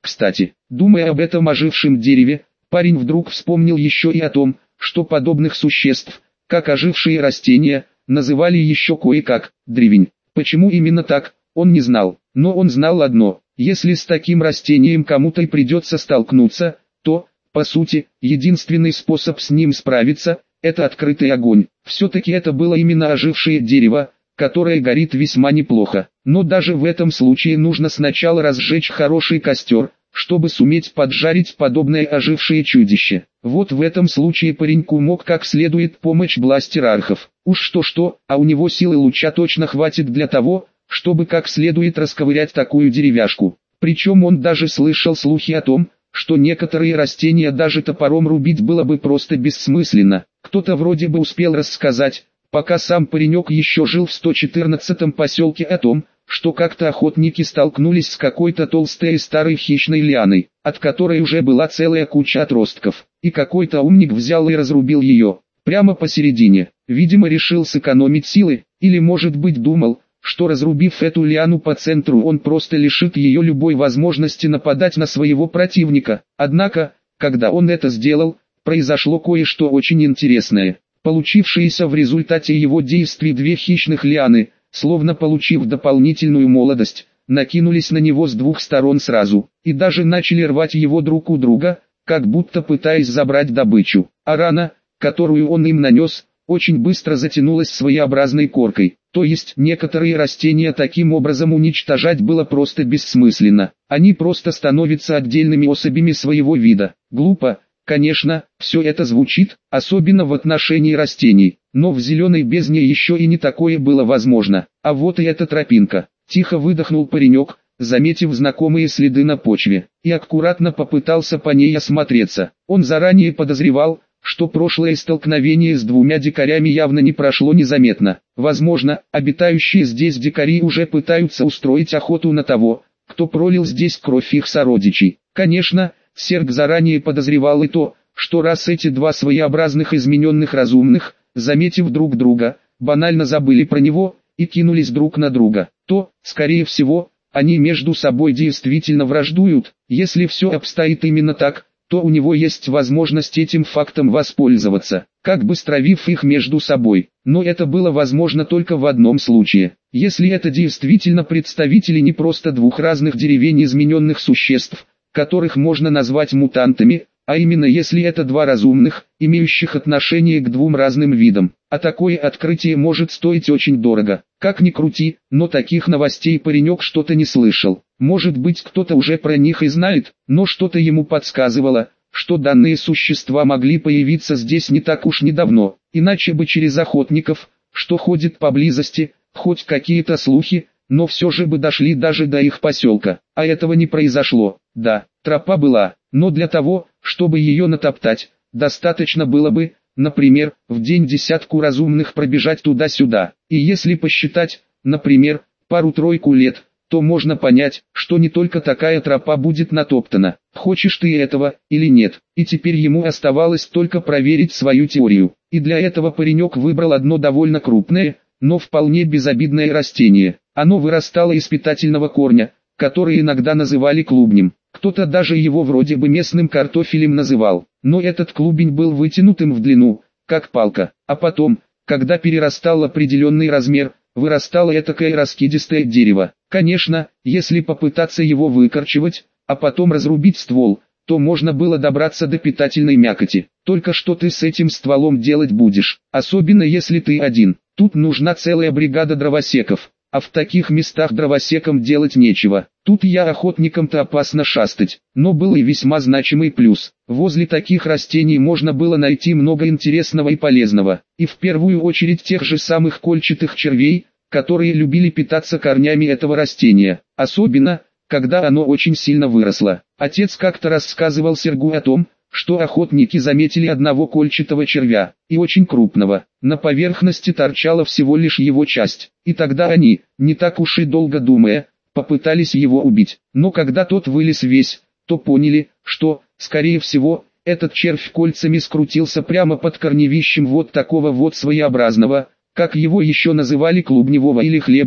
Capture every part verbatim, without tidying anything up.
Кстати, думая об этом ожившем дереве, парень вдруг вспомнил еще и о том, что подобных существ, как ожившие растения, называли еще кое-как древень. Почему именно так, он не знал, но он знал одно: если с таким растением кому-то и придется столкнуться, то, по сути, единственный способ с ним справиться – это открытый огонь. Все-таки это было именно ожившее дерево, которое горит весьма неплохо. Но даже в этом случае нужно сначала разжечь хороший костер, чтобы суметь поджарить подобное ожившее чудище. Вот в этом случае пареньку мог как следует помочь бластер архов. Уж что-что, а у него силы луча точно хватит для того, чтобы как следует расковырять такую деревяшку. Причем он даже слышал слухи о том, что некоторые растения даже топором рубить было бы просто бессмысленно. Кто-то вроде бы успел рассказать, пока сам паренек еще жил в сто четырнадцатом поселке, о том, что как-то охотники столкнулись с какой-то толстой и старой хищной лианой, от которой уже была целая куча отростков, и какой-то умник взял и разрубил ее, прямо посередине. Видимо, решил сэкономить силы, или может быть думал, что разрубив эту лиану по центру, он просто лишит ее любой возможности нападать на своего противника. Однако, когда он это сделал, произошло кое-что очень интересное. Получившиеся в результате его действий две хищных лианы, словно получив дополнительную молодость, накинулись на него с двух сторон сразу, и даже начали рвать его друг у друга, как будто пытаясь забрать добычу. А рана, которую он им нанес, очень быстро затянулась своеобразной коркой. То есть некоторые растения таким образом уничтожать было просто бессмысленно. Они просто становятся отдельными особями своего вида. Глупо, конечно, все это звучит, особенно в отношении растений, но в зеленой бездне еще и не такое было возможно. А вот и эта тропинка. Тихо выдохнул паренек, заметив знакомые следы на почве, и аккуратно попытался по ней осмотреться. Он заранее подозревал, что прошлое столкновение с двумя дикарями явно не прошло незаметно. Возможно, обитающие здесь дикари уже пытаются устроить охоту на того, кто пролил здесь кровь их сородичей. Конечно, Серг заранее подозревал и то, что раз эти два своеобразных измененных разумных, заметив друг друга, банально забыли про него и кинулись друг на друга, то, скорее всего, они между собой действительно враждуют. Если все обстоит именно так, то у него есть возможность этим фактом воспользоваться, как бы стравив их между собой. Но это было возможно только в одном случае: если это действительно представители не просто двух разных деревень измененных существ, которых можно назвать мутантами, а именно если это два разумных, имеющих отношение к двум разным видам. А такое открытие может стоить очень дорого. Как ни крути, но таких новостей паренек что-то не слышал. Может быть, кто-то уже про них и знает, но что-то ему подсказывало, что данные существа могли появиться здесь не так уж недавно, иначе бы через охотников, что ходит поблизости, хоть какие-то слухи, но все же бы дошли даже до их поселка. А этого не произошло. Да, тропа была, но для того, чтобы ее натоптать, достаточно было бы, например, в день десятку разумных пробежать туда-сюда. И если посчитать, например, пару-тройку лет, то можно понять, что не только такая тропа будет натоптана. Хочешь ты этого или нет? И теперь ему оставалось только проверить свою теорию. И для этого паренек выбрал одно довольно крупное, но вполне безобидное растение. Оно вырастало из питательного корня, который иногда называли клубнем. Кто-то даже его вроде бы местным картофелем называл. Но этот клубень был вытянутым в длину, как палка. А потом, когда перерастал определенный размер, вырастало этакое раскидистое дерево. Конечно, если попытаться его выкорчевать, а потом разрубить ствол, то можно было добраться до питательной мякоти. Только что ты с этим стволом делать будешь, особенно если ты один. Тут нужна целая бригада дровосеков, а в таких местах дровосекам делать нечего. Тут я охотникам-то опасно шастать, но был и весьма значимый плюс. Возле таких растений можно было найти много интересного и полезного, и в первую очередь тех же самых кольчатых червей, которые любили питаться корнями этого растения, особенно, когда оно очень сильно выросло. Отец как-то рассказывал Сергу о том, что охотники заметили одного кольчатого червя, и очень крупного. На поверхности торчала всего лишь его часть, и тогда они, не так уж и долго думая, попытались его убить. Но когда тот вылез весь, то поняли, что, скорее всего, этот червь кольцами скрутился прямо под корневищем вот такого вот своеобразного, как его еще называли, клубневого или хлебного,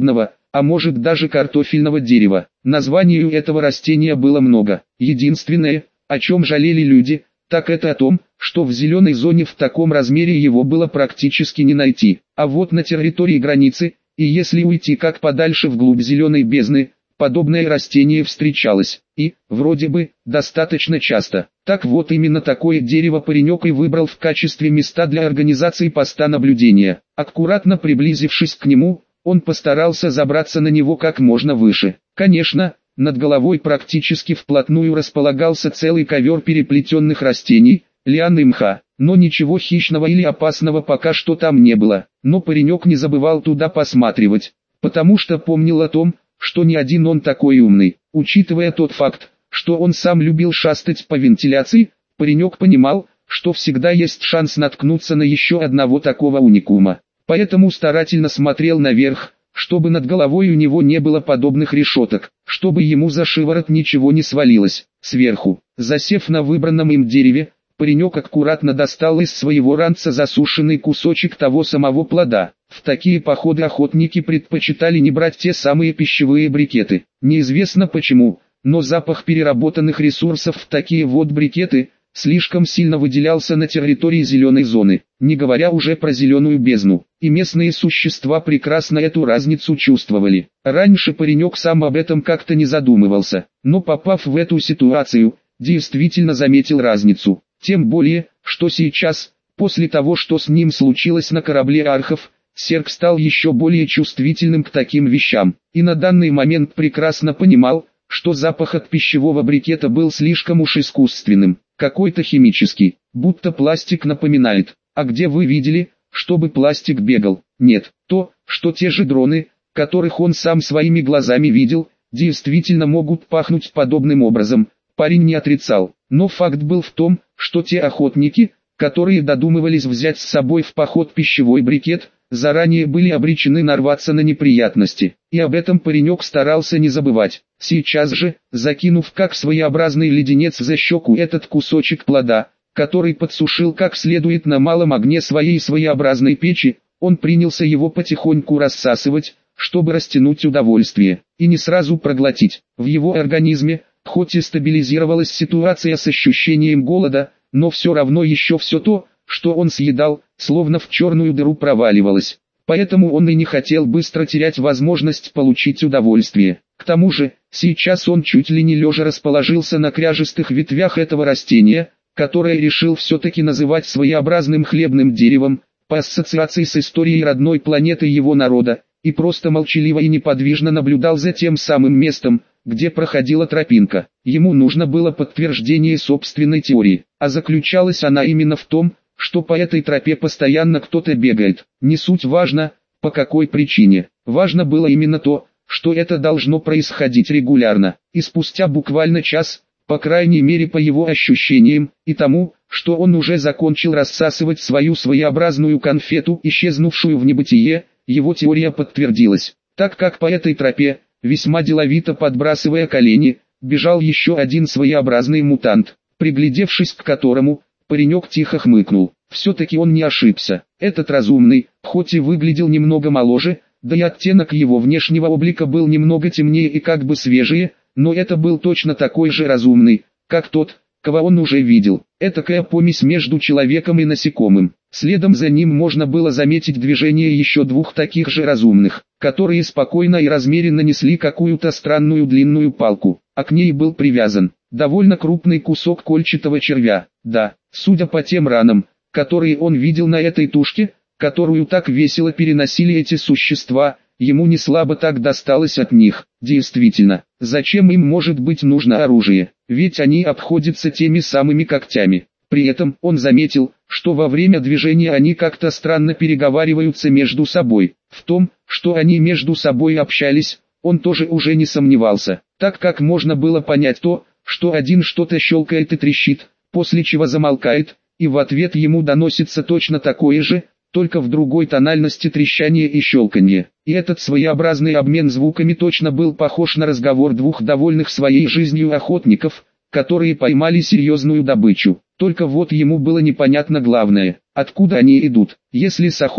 а может даже картофельного дерева. Названий у этого растения было много. Единственное, о чем жалели люди, так это о том, что в зеленой зоне в таком размере его было практически не найти. А вот на территории границы, и если уйти как подальше вглубь зеленой бездны, подобное растение встречалось, и, вроде бы, достаточно часто. Так вот именно такое дерево паренек и выбрал в качестве места для организации поста наблюдения. Аккуратно приблизившись к нему, он постарался забраться на него как можно выше. Конечно, над головой практически вплотную располагался целый ковер переплетенных растений, лиан и мха, но ничего хищного или опасного пока что там не было. Но паренек не забывал туда посматривать, потому что помнил о том, что не один он такой умный. Учитывая тот факт, что он сам любил шастать по вентиляции, паренек понимал, что всегда есть шанс наткнуться на еще одного такого уникума. Поэтому старательно смотрел наверх, чтобы над головой у него не было подобных решеток, чтобы ему за шиворот ничего не свалилось. Сверху, засев на выбранном им дереве, паренек аккуратно достал из своего ранца засушенный кусочек того самого плода. В такие походы охотники предпочитали не брать те самые пищевые брикеты. Неизвестно почему, но запах переработанных ресурсов в такие вот брикеты слишком сильно выделялся на территории зеленой зоны, не говоря уже про зеленую бездну. И местные существа прекрасно эту разницу чувствовали. Раньше паренек сам об этом как-то не задумывался, но попав в эту ситуацию, действительно заметил разницу. Тем более, что сейчас, после того, что с ним случилось на корабле архов, Серк стал еще более чувствительным к таким вещам, и на данный момент прекрасно понимал, что запах от пищевого брикета был слишком уж искусственным, какой-то химический, будто пластик напоминает. А где вы видели, чтобы пластик бегал? Нет, то, что те же дроны, которых он сам своими глазами видел, действительно могут пахнуть подобным образом, парень не отрицал. Но факт был в том, что те охотники, которые додумывались взять с собой в поход пищевой брикет, заранее были обречены нарваться на неприятности. И об этом паренек старался не забывать. Сейчас же, закинув как своеобразный леденец за щеку этот кусочек плода, который подсушил как следует на малом огне своей своеобразной печи, он принялся его потихоньку рассасывать, чтобы растянуть удовольствие, и не сразу проглотить. В его организме, хоть и стабилизировалась ситуация с ощущением голода, но все равно еще все то, что он съедал, словно в черную дыру проваливалось. Поэтому он и не хотел быстро терять возможность получить удовольствие. К тому же, сейчас он чуть ли не лежа расположился на кряжестых ветвях этого растения, которое решил все-таки называть своеобразным хлебным деревом, по ассоциации с историей родной планеты его народа, и просто молчаливо и неподвижно наблюдал за тем самым местом, где проходила тропинка. Ему нужно было подтверждение собственной теории, а заключалась она именно в том, что по этой тропе постоянно кто-то бегает. Не суть важно, по какой причине. Важно было именно то, что это должно происходить регулярно. И спустя буквально час, по крайней мере по его ощущениям, и тому, что он уже закончил рассасывать свою своеобразную конфету, исчезнувшую в небытие, его теория подтвердилась. Так как по этой тропе, весьма деловито подбрасывая колени, бежал еще один своеобразный мутант, приглядевшись к которому, паренек тихо хмыкнул. Все-таки он не ошибся. Этот разумный, хоть и выглядел немного моложе, да и оттенок его внешнего облика был немного темнее и как бы свежее, но это был точно такой же разумный, как тот, кого он уже видел. Этакая помесь между человеком и насекомым. Следом за ним можно было заметить движение еще двух таких же разумных, которые спокойно и размеренно несли какую-то странную длинную палку, а к ней был привязан довольно крупный кусок кольчатого червя. Да, судя по тем ранам, которые он видел на этой тушке, которую так весело переносили эти существа, ему не слабо так досталось от них. Действительно, зачем им может быть нужно оружие, ведь они обходятся теми самыми когтями. При этом он заметил, что во время движения они как-то странно переговариваются между собой. В том, что они между собой общались, он тоже уже не сомневался, так как можно было понять то, что один что-то щелкает и трещит, после чего замолкает, и в ответ ему доносится точно такое же, только в другой тональности трещание и щелканье. И этот своеобразный обмен звуками точно был похож на разговор двух довольных своей жизнью охотников, которые поймали серьезную добычу. Только вот ему было непонятно главное, откуда они идут. Если с охоты,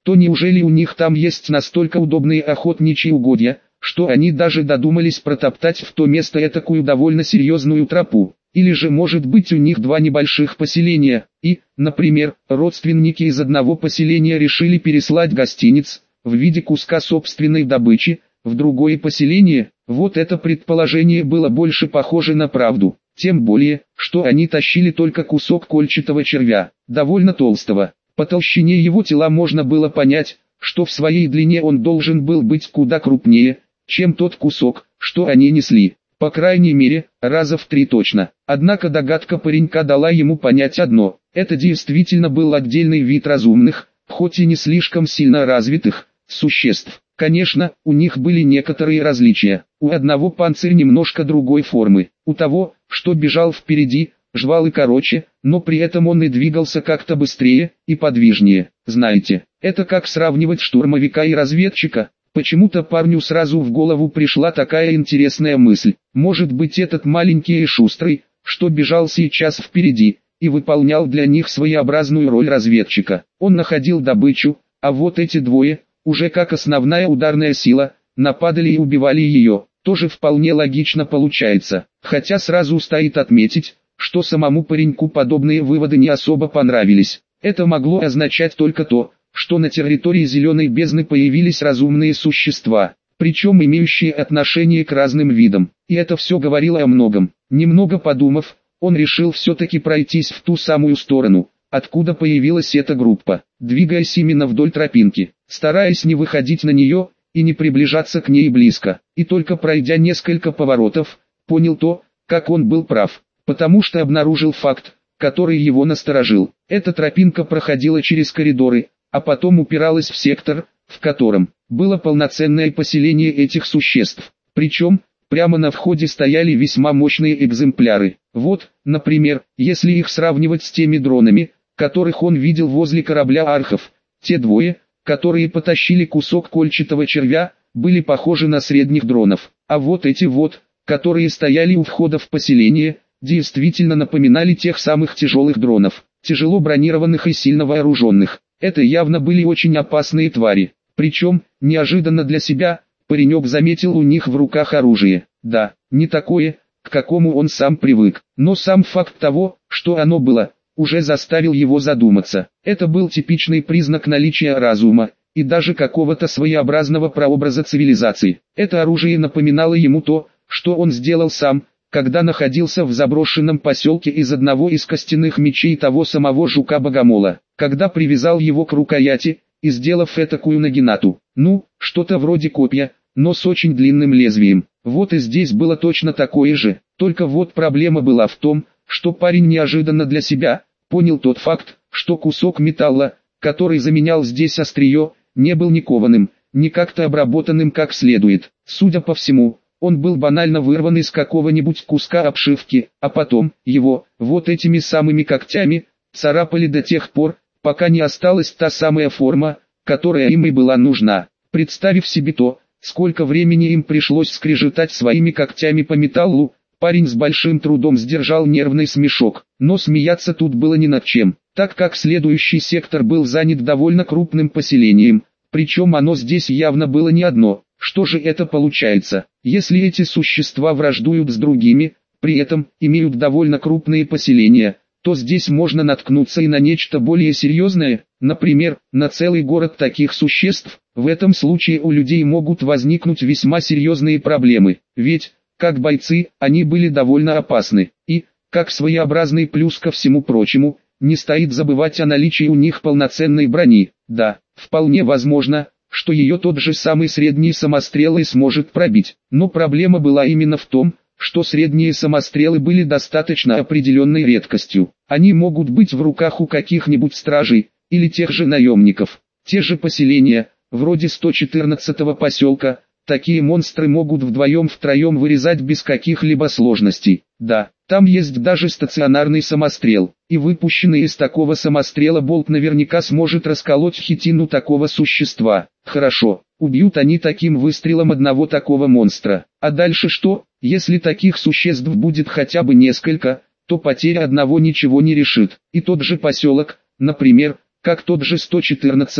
то неужели у них там есть настолько удобные охотничьи угодья, что они даже додумались протоптать в то место этакую довольно серьезную тропу? Или же может быть у них два небольших поселения, и, например, родственники из одного поселения решили переслать гостиниц, в виде куска собственной добычи, в другое поселение? Вот это предположение было больше похоже на правду. Тем более, что они тащили только кусок кольчатого червя, довольно толстого. По толщине его тела можно было понять, что в своей длине он должен был быть куда крупнее, чем тот кусок, что они несли. По крайней мере, раза в три точно. Однако догадка паренька дала ему понять одно: это действительно был отдельный вид разумных, хоть и не слишком сильно развитых, существ. Конечно, у них были некоторые различия. У одного панцирь немножко другой формы, у того, что бежал впереди, жвалы короче, но при этом он и двигался как-то быстрее и подвижнее. Знаете, это как сравнивать штурмовика и разведчика. Почему-то парню сразу в голову пришла такая интересная мысль. Может быть, этот маленький и шустрый, что бежал сейчас впереди, и выполнял для них своеобразную роль разведчика. Он находил добычу, а вот эти двое, уже как основная ударная сила, нападали и убивали ее. Тоже вполне логично получается. Хотя сразу стоит отметить, что самому пареньку подобные выводы не особо понравились. Это могло означать только то, что на территории Зеленой бездны появились разумные существа, причем имеющие отношение к разным видам. И это все говорило о многом. Немного подумав, он решил все-таки пройтись в ту самую сторону, откуда появилась эта группа, двигаясь именно вдоль тропинки, стараясь не выходить на нее и не приближаться к ней близко. И только пройдя несколько поворотов, понял то, как он был прав, потому что обнаружил факт, который его насторожил. Эта тропинка проходила через коридоры, а потом упиралась в сектор, в котором было полноценное поселение этих существ. Причем, прямо на входе стояли весьма мощные экземпляры. Вот, например, если их сравнивать с теми дронами, которых он видел возле корабля архов, те двое, которые потащили кусок кольчатого червя, были похожи на средних дронов. А вот эти вот, которые стояли у входа в поселение, действительно напоминали тех самых тяжелых дронов, тяжело бронированных и сильно вооруженных. Это явно были очень опасные твари. Причем, неожиданно для себя, паренек заметил у них в руках оружие. Да, не такое, к какому он сам привык. Но сам факт того, что оно было, уже заставил его задуматься. Это был типичный признак наличия разума, и даже какого-то своеобразного прообраза цивилизации. Это оружие напоминало ему то, что он сделал сам, когда находился в заброшенном поселке из одного из костяных мечей того самого жука-богомола, когда привязал его к рукояти, и сделав этакую нагинату. Ну, что-то вроде копья, но с очень длинным лезвием. Вот и здесь было точно такое же, только вот проблема была в том, что парень неожиданно для себя понял тот факт, что кусок металла, который заменял здесь острие, не был ни кованым, ни как-то обработанным как следует. Судя по всему, он был банально вырван из какого-нибудь куска обшивки, а потом, его, вот этими самыми когтями, царапали до тех пор, пока не осталась та самая форма, которая им и была нужна. Представив себе то, сколько времени им пришлось скрежетать своими когтями по металлу, парень с большим трудом сдержал нервный смешок. Но смеяться тут было ни над чем, так как следующий сектор был занят довольно крупным поселением, причем оно здесь явно было не одно. Что же это получается? Если эти существа враждуют с другими, при этом имеют довольно крупные поселения, то здесь можно наткнуться и на нечто более серьезное, например, на целый город таких существ. В этом случае у людей могут возникнуть весьма серьезные проблемы, ведь, как бойцы, они были довольно опасны, и, как своеобразный плюс ко всему прочему, не стоит забывать о наличии у них полноценной брони. Да, вполне возможно, что ее тот же самый средний самострел и сможет пробить. Но проблема была именно в том, что средние самострелы были достаточно определенной редкостью. Они могут быть в руках у каких-нибудь стражей, или тех же наемников. Те же поселения, вроде сто четырнадцатого поселка, такие монстры могут вдвоем-втроем вырезать без каких-либо сложностей. Да, там есть даже стационарный самострел, и выпущенный из такого самострела болт наверняка сможет расколоть хитину такого существа. Хорошо, убьют они таким выстрелом одного такого монстра. А дальше что? Если таких существ будет хотя бы несколько, то потеря одного ничего не решит. И тот же поселок, например, как тот же сто четырнадцатый,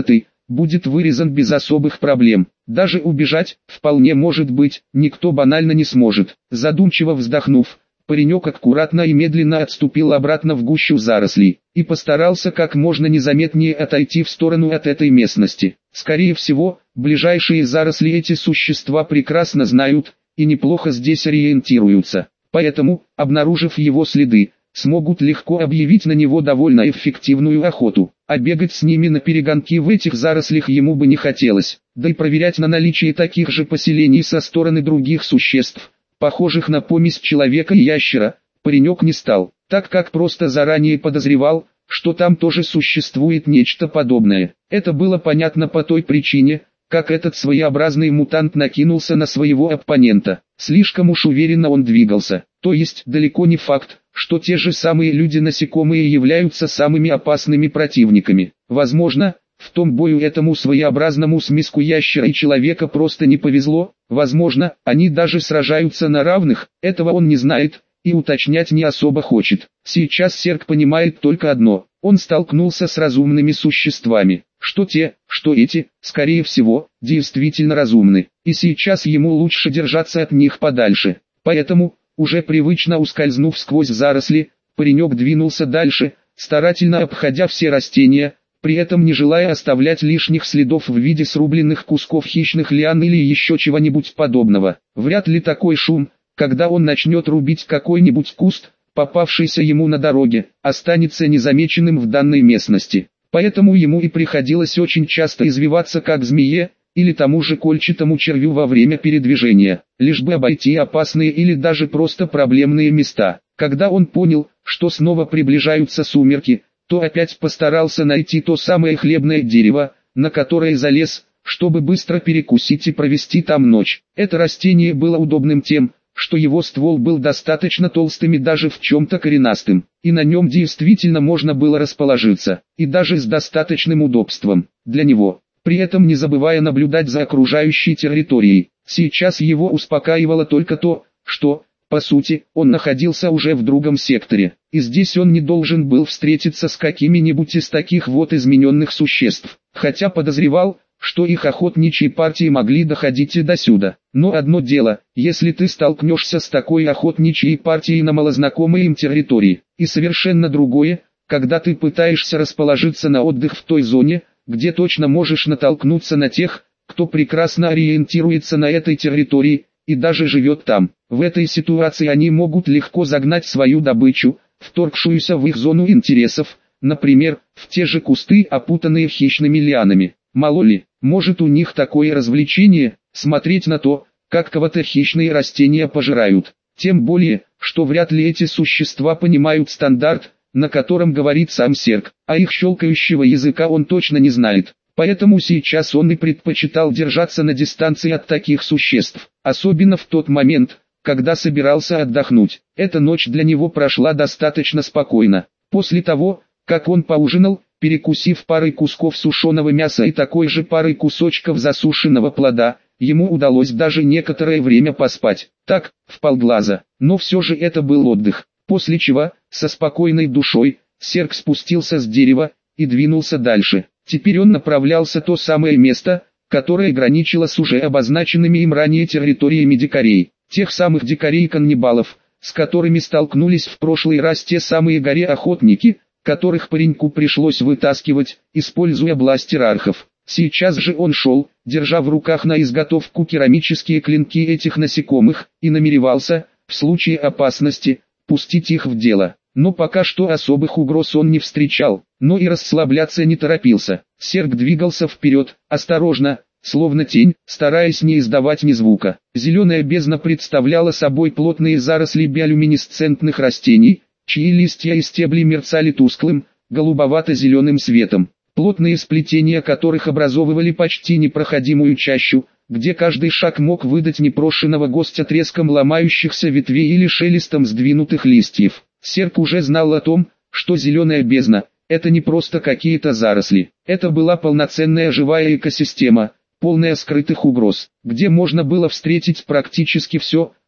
будет вырезан без особых проблем. Даже убежать, вполне может быть, никто банально не сможет. Задумчиво вздохнув, паренек аккуратно и медленно отступил обратно в гущу зарослей и постарался как можно незаметнее отойти в сторону от этой местности. Скорее всего, ближайшие заросли эти существа прекрасно знают и неплохо здесь ориентируются. Поэтому, обнаружив его следы, смогут легко объявить на него довольно эффективную охоту. А бегать с ними на перегонки в этих зарослях ему бы не хотелось, да и проверять на наличие таких же поселений со стороны других существ, похожих на помесь человека и ящера, паренек не стал, так как просто заранее подозревал, что там тоже существует нечто подобное. Это было понятно по той причине, как этот своеобразный мутант накинулся на своего оппонента. Слишком уж уверенно он двигался, то есть далеко не факт, что те же самые люди-насекомые являются самыми опасными противниками. Возможно, в том бою этому своеобразному смеску ящера и человека просто не повезло, возможно, они даже сражаются на равных, этого он не знает и уточнять не особо хочет. Сейчас Серк понимает только одно: он столкнулся с разумными существами. Что те, что эти, скорее всего, действительно разумны, и сейчас ему лучше держаться от них подальше. Поэтому, уже привычно ускользнув сквозь заросли, паренек двинулся дальше, старательно обходя все растения, при этом не желая оставлять лишних следов в виде срубленных кусков хищных лиан или еще чего-нибудь подобного. Вряд ли такой шум, когда он начнет рубить какой-нибудь куст, попавшийся ему на дороге, останется незамеченным в данной местности. Поэтому ему и приходилось очень часто извиваться как змее, или тому же кольчатому червю во время передвижения, лишь бы обойти опасные или даже просто проблемные места. Когда он понял, что снова приближаются сумерки, то опять постарался найти то самое хлебное дерево, на которое залез, чтобы быстро перекусить и провести там ночь. Это растение было удобным тем, что его ствол был достаточно толстым и даже в чем-то коренастым, и на нем действительно можно было расположиться, и даже с достаточным удобством для него, при этом не забывая наблюдать за окружающей территорией. Сейчас его успокаивало только то, что, по сути, он находился уже в другом секторе, и здесь он не должен был встретиться с какими-нибудь из таких вот измененных существ, хотя подозревал, что их охотничьи партии могли доходить и до сюда. Но одно дело, если ты столкнешься с такой охотничьей партией на малознакомой им территории, и совершенно другое, когда ты пытаешься расположиться на отдых в той зоне, где точно можешь натолкнуться на тех, кто прекрасно ориентируется на этой территории и даже живет там. В этой ситуации они могут легко загнать свою добычу, вторгшуюся в их зону интересов, например, в те же кусты, опутанные хищными лианами. Мало ли, может у них такое развлечение, смотреть на то, как кого-то хищные растения пожирают. Тем более, что вряд ли эти существа понимают стандарт, на котором говорит сам Серк, а их щелкающего языка он точно не знает. Поэтому сейчас он и предпочитал держаться на дистанции от таких существ, особенно в тот момент, когда собирался отдохнуть. Эта ночь для него прошла достаточно спокойно. После того, как он поужинал, перекусив парой кусков сушеного мяса и такой же парой кусочков засушенного плода, ему удалось даже некоторое время поспать, так, вполглаза, но все же это был отдых. После чего, со спокойной душой, Серк спустился с дерева и двинулся дальше. Теперь он направлялся в то самое место, которое граничило с уже обозначенными им ранее территориями дикарей, тех самых дикарей-каннибалов, с которыми столкнулись в прошлый раз те самые горе-охотники, которых пареньку пришлось вытаскивать, используя бластер архов. Сейчас же он шел, держа в руках на изготовку керамические клинки этих насекомых, и намеревался, в случае опасности, пустить их в дело. Но пока что особых угроз он не встречал, но и расслабляться не торопился. Серк двигался вперед, осторожно, словно тень, стараясь не издавать ни звука. Зеленая бездна представляла собой плотные заросли биолюминесцентных растений, чьи листья и стебли мерцали тусклым, голубовато-зеленым светом, плотные сплетения которых образовывали почти непроходимую чащу, где каждый шаг мог выдать непрошенного гостя треском ломающихся ветвей или шелестом сдвинутых листьев. Серк уже знал о том, что зеленая бездна – это не просто какие-то заросли, это была полноценная живая экосистема, полная скрытых угроз, где можно было встретить практически все,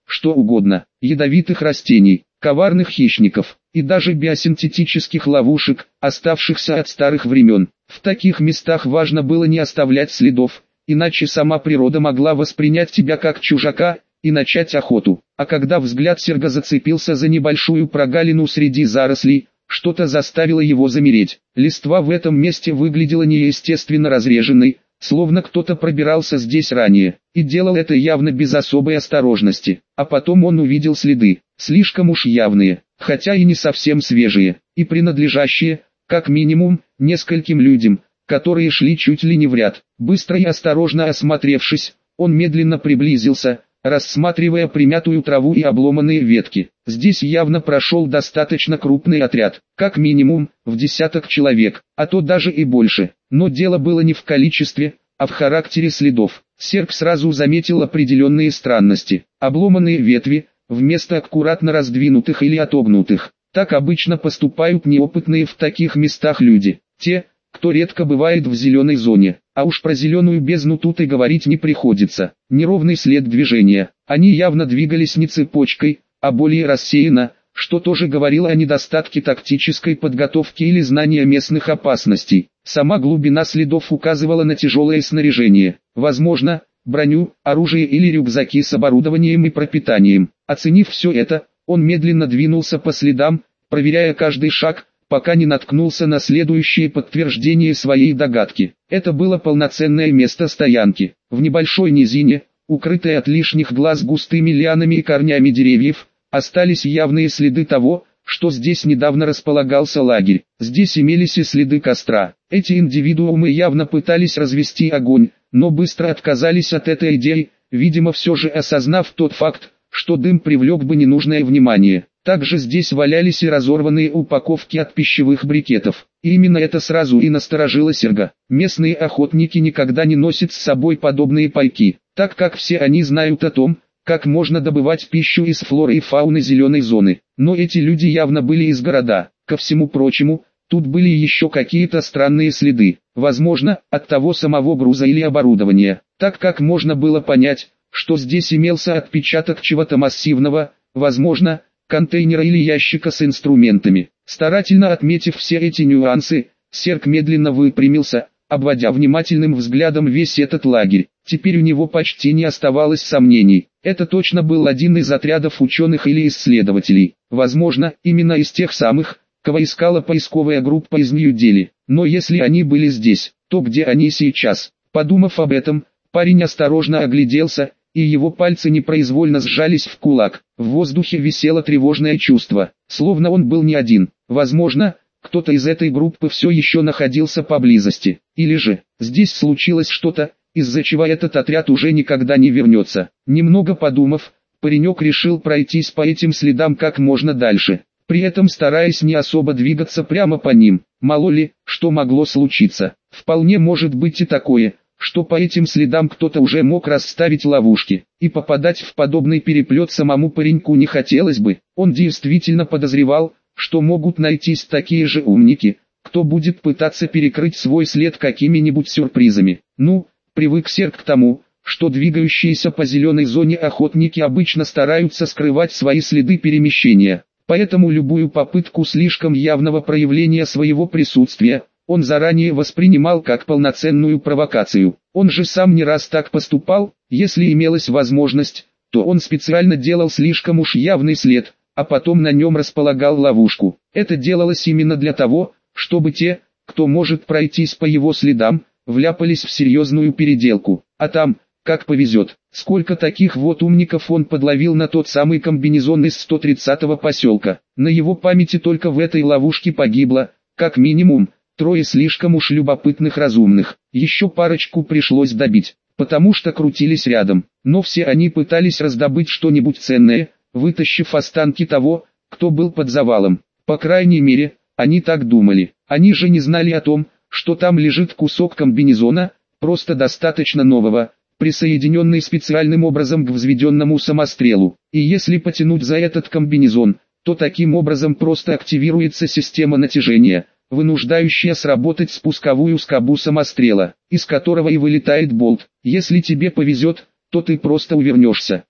что угодно, ядовитых растений, коварных хищников и даже биосинтетических ловушек, оставшихся от старых времен. В таких местах важно было не оставлять следов, иначе сама природа могла воспринять тебя как чужака и начать охоту. А когда взгляд Серга зацепился за небольшую прогалину среди зарослей, что-то заставило его замереть. Листва в этом месте выглядела неестественно разреженной, словно кто-то пробирался здесь ранее, и делал это явно без особой осторожности. А потом он увидел следы, слишком уж явные, хотя и не совсем свежие, и принадлежащие, как минимум, нескольким людям, которые шли чуть ли не в ряд. Быстро и осторожно осмотревшись, он медленно приблизился, рассматривая примятую траву и обломанные ветки. Здесь явно прошел достаточно крупный отряд, как минимум, в десяток человек, а то даже и больше. Но дело было не в количестве, а в характере следов. Серг сразу заметил определенные странности. Обломанные ветви, вместо аккуратно раздвинутых или отогнутых. Так обычно поступают неопытные в таких местах люди. Те, кто редко бывает в зеленой зоне. А уж про зеленую бездну тут и говорить не приходится. Неровный след движения. Они явно двигались не цепочкой, а более рассеянно, что тоже говорило о недостатке тактической подготовки или знания местных опасностей. Сама глубина следов указывала на тяжелое снаряжение. Возможно, броню, оружие или рюкзаки с оборудованием и пропитанием. Оценив все это, он медленно двинулся по следам, проверяя каждый шаг, пока не наткнулся на следующее подтверждение своей догадки. Это было полноценное место стоянки. В небольшой низине, укрытой от лишних глаз густыми лианами и корнями деревьев, остались явные следы того, что здесь недавно располагался лагерь. Здесь имелись и следы костра. Эти индивидуумы явно пытались развести огонь, но быстро отказались от этой идеи, видимо все же осознав тот факт, что дым привлек бы ненужное внимание. Также здесь валялись и разорванные упаковки от пищевых брикетов. И именно это сразу и насторожило Серга. Местные охотники никогда не носят с собой подобные пайки, так как все они знают о том, как можно добывать пищу из флоры и фауны зеленой зоны. Но эти люди явно были из города. Ко всему прочему, тут были еще какие-то странные следы. Возможно, от того самого груза или оборудования. Так как можно было понять, что здесь имелся отпечаток чего-то массивного, возможно, контейнера или ящика с инструментами. Старательно отметив все эти нюансы, Серг медленно выпрямился, обводя внимательным взглядом весь этот лагерь. Теперь у него почти не оставалось сомнений. Это точно был один из отрядов ученых или исследователей. Возможно, именно из тех самых, кого искала поисковая группа из Нью-Дели. Но если они были здесь, то где они сейчас? Подумав об этом, парень осторожно огляделся, и его пальцы непроизвольно сжались в кулак. В воздухе висело тревожное чувство, словно он был не один. Возможно, кто-то из этой группы все еще находился поблизости. Или же, здесь случилось что-то, из-за чего этот отряд уже никогда не вернется. Немного подумав, паренек решил пройтись по этим следам как можно дальше, при этом стараясь не особо двигаться прямо по ним. Мало ли, что могло случиться. Вполне может быть и такое, что по этим следам кто-то уже мог расставить ловушки, и попадать в подобный переплет самому пареньку не хотелось бы. Он действительно подозревал, что могут найтись такие же умники, кто будет пытаться перекрыть свой след какими-нибудь сюрпризами. Ну, привык Серг к тому, что двигающиеся по зеленой зоне охотники обычно стараются скрывать свои следы перемещения, поэтому любую попытку слишком явного проявления своего присутствия он заранее воспринимал как полноценную провокацию. Он же сам не раз так поступал, если имелась возможность, то он специально делал слишком уж явный след, а потом на нем располагал ловушку. Это делалось именно для того, чтобы те, кто может пройтись по его следам, вляпались в серьезную переделку. А там, как повезет, сколько таких вот умников он подловил на тот самый комбинезон из сто тридцатого поселка. На его памяти только в этой ловушке погибло, как минимум, трое слишком уж любопытных разумных. Еще парочку пришлось добить, потому что крутились рядом. Но все они пытались раздобыть что-нибудь ценное, вытащив останки того, кто был под завалом. По крайней мере, они так думали. Они же не знали о том, что там лежит кусок комбинезона, просто достаточно нового, присоединенный специальным образом к взведенному самострелу. И если потянуть за этот комбинезон, то таким образом просто активируется система натяжения, вынуждающая сработать спусковую скобу самострела, из которого и вылетает болт. Если тебе повезет, то ты просто увернешься.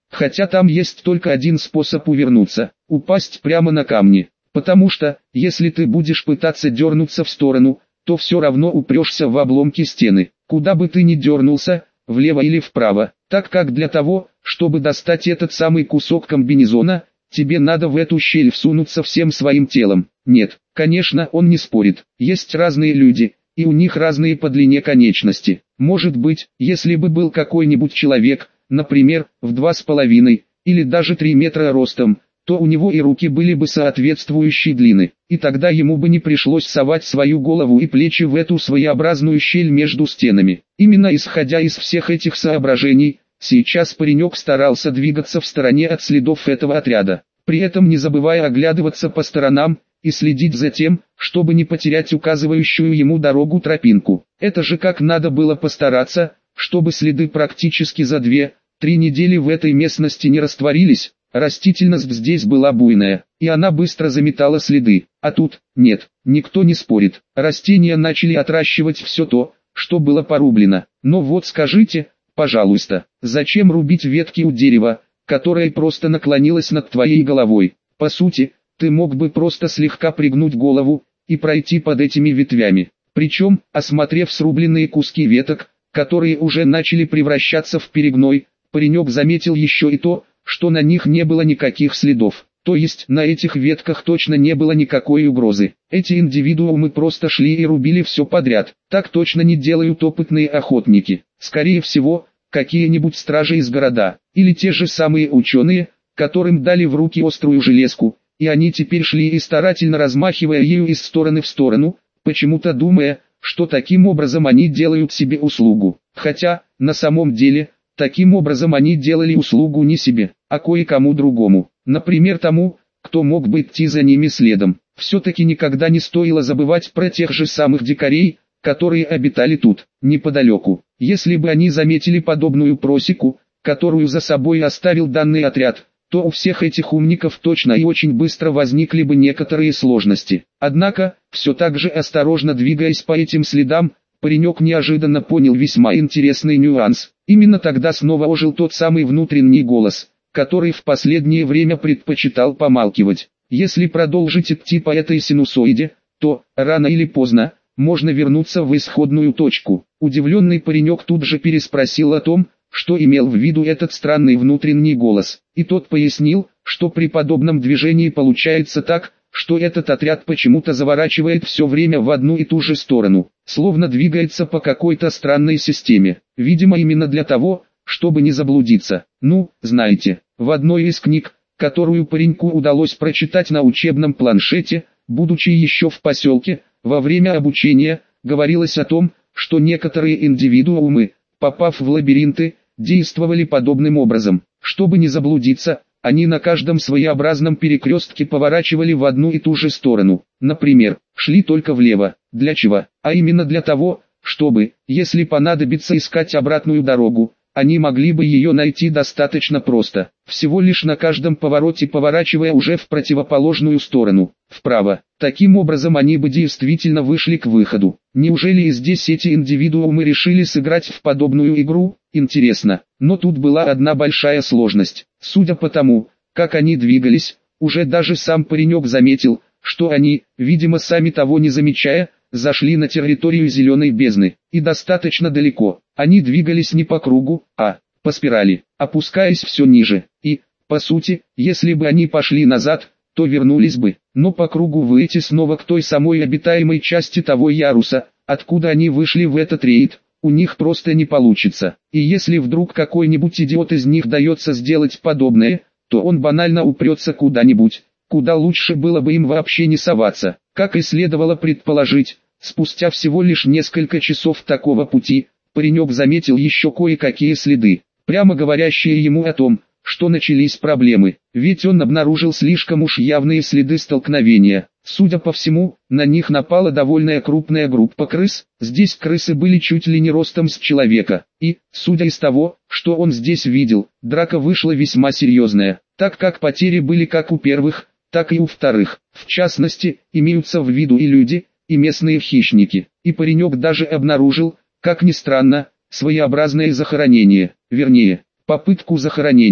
Хотя там есть только один способ увернуться – упасть прямо на камни. Потому что, если ты будешь пытаться дернуться в сторону, то все равно упрешься в обломки стены. Куда бы ты ни дернулся, влево или вправо, так как для того, чтобы достать этот самый кусок комбинезона, тебе надо в эту щель всунуться всем своим телом. Нет, конечно, он не спорит. Есть разные люди, и у них разные по длине конечности. Может быть, если бы был какой-нибудь человек, например, в два с половиной или даже три метра ростом, то у него и руки были бы соответствующей длины, и тогда ему бы не пришлось совать свою голову и плечи в эту своеобразную щель между стенами. Именно исходя из всех этих соображений, сейчас паренек старался двигаться в стороне от следов этого отряда, при этом не забывая оглядываться по сторонам и следить за тем, чтобы не потерять указывающую ему дорогу тропинку. Это же как надо было постараться, чтобы следы практически за две-три недели в этой местности не растворились. Растительность здесь была буйная, и она быстро заметала следы, а тут, нет, никто не спорит. Растения начали отращивать все то, что было порублено. Но вот скажите, пожалуйста, зачем рубить ветки у дерева, которое просто наклонилось над твоей головой? По сути, ты мог бы просто слегка пригнуть голову и пройти под этими ветвями. Причем, осмотрев срубленные куски веток, которые уже начали превращаться в перегной, паренек заметил еще и то, что на них не было никаких следов. То есть, на этих ветках точно не было никакой угрозы. Эти индивидуумы просто шли и рубили все подряд. Так точно не делают опытные охотники. Скорее всего, какие-нибудь стражи из города, или те же самые ученые, которым дали в руки острую железку, и они теперь шли и старательно размахивая ею из стороны в сторону, почему-то думая, что таким образом они делают себе услугу. Хотя, на самом деле, таким образом они делали услугу не себе, а кое-кому другому. Например тому, кто мог бы идти за ними следом. Все-таки никогда не стоило забывать про тех же самых дикарей, которые обитали тут, неподалеку. Если бы они заметили подобную просеку, которую за собой оставил данный отряд, то у всех этих умников точно и очень быстро возникли бы некоторые сложности. Однако, все так же осторожно двигаясь по этим следам, паренек неожиданно понял весьма интересный нюанс. Именно тогда снова ожил тот самый внутренний голос, который в последнее время предпочитал помалкивать. Если продолжить идти по этой синусоиде, то, рано или поздно, можно вернуться в исходную точку. Удивленный паренек тут же переспросил о том, что имел в виду этот странный внутренний голос, и тот пояснил, что при подобном движении получается так, что этот отряд почему-то заворачивает все время в одну и ту же сторону, словно двигается по какой-то странной системе, видимо именно для того, чтобы не заблудиться. Ну, знаете, в одной из книг, которую пареньку удалось прочитать на учебном планшете, будучи еще в поселке, во время обучения, говорилось о том, что некоторые индивидуумы, попав в лабиринты, действовали подобным образом. Чтобы не заблудиться, они на каждом своеобразном перекрестке поворачивали в одну и ту же сторону. Например, шли только влево. Для чего? А именно для того, чтобы, если понадобится искать обратную дорогу, они могли бы ее найти достаточно просто, всего лишь на каждом повороте поворачивая уже в противоположную сторону, вправо. Таким образом они бы действительно вышли к выходу. Неужели и здесь эти индивидуумы решили сыграть в подобную игру? Интересно. Но тут была одна большая сложность. Судя по тому, как они двигались, уже даже сам паренек заметил, что они, видимо сами того не замечая, зашли на территорию зеленой бездны, и достаточно далеко. Они двигались не по кругу, а по спирали, опускаясь все ниже, и, по сути, если бы они пошли назад, то вернулись бы, но по кругу выйти снова к той самой обитаемой части того яруса, откуда они вышли в этот рейд, у них просто не получится. И если вдруг какой-нибудь идиот из них дается сделать подобное, то он банально упрется куда-нибудь, куда лучше было бы им вообще не соваться. Как и следовало предположить, спустя всего лишь несколько часов такого пути, паренек заметил еще кое-какие следы, прямо говорящие ему о том, что начались проблемы, ведь он обнаружил слишком уж явные следы столкновения. Судя по всему, на них напала довольно крупная группа крыс. Здесь крысы были чуть ли не ростом с человека, и, судя из того, что он здесь видел, драка вышла весьма серьезная, так как потери были как у первых, так и у вторых. В частности, имеются в виду и люди, и местные хищники. И паренек даже обнаружил, как ни странно, своеобразное захоронение, вернее, попытку захоронения.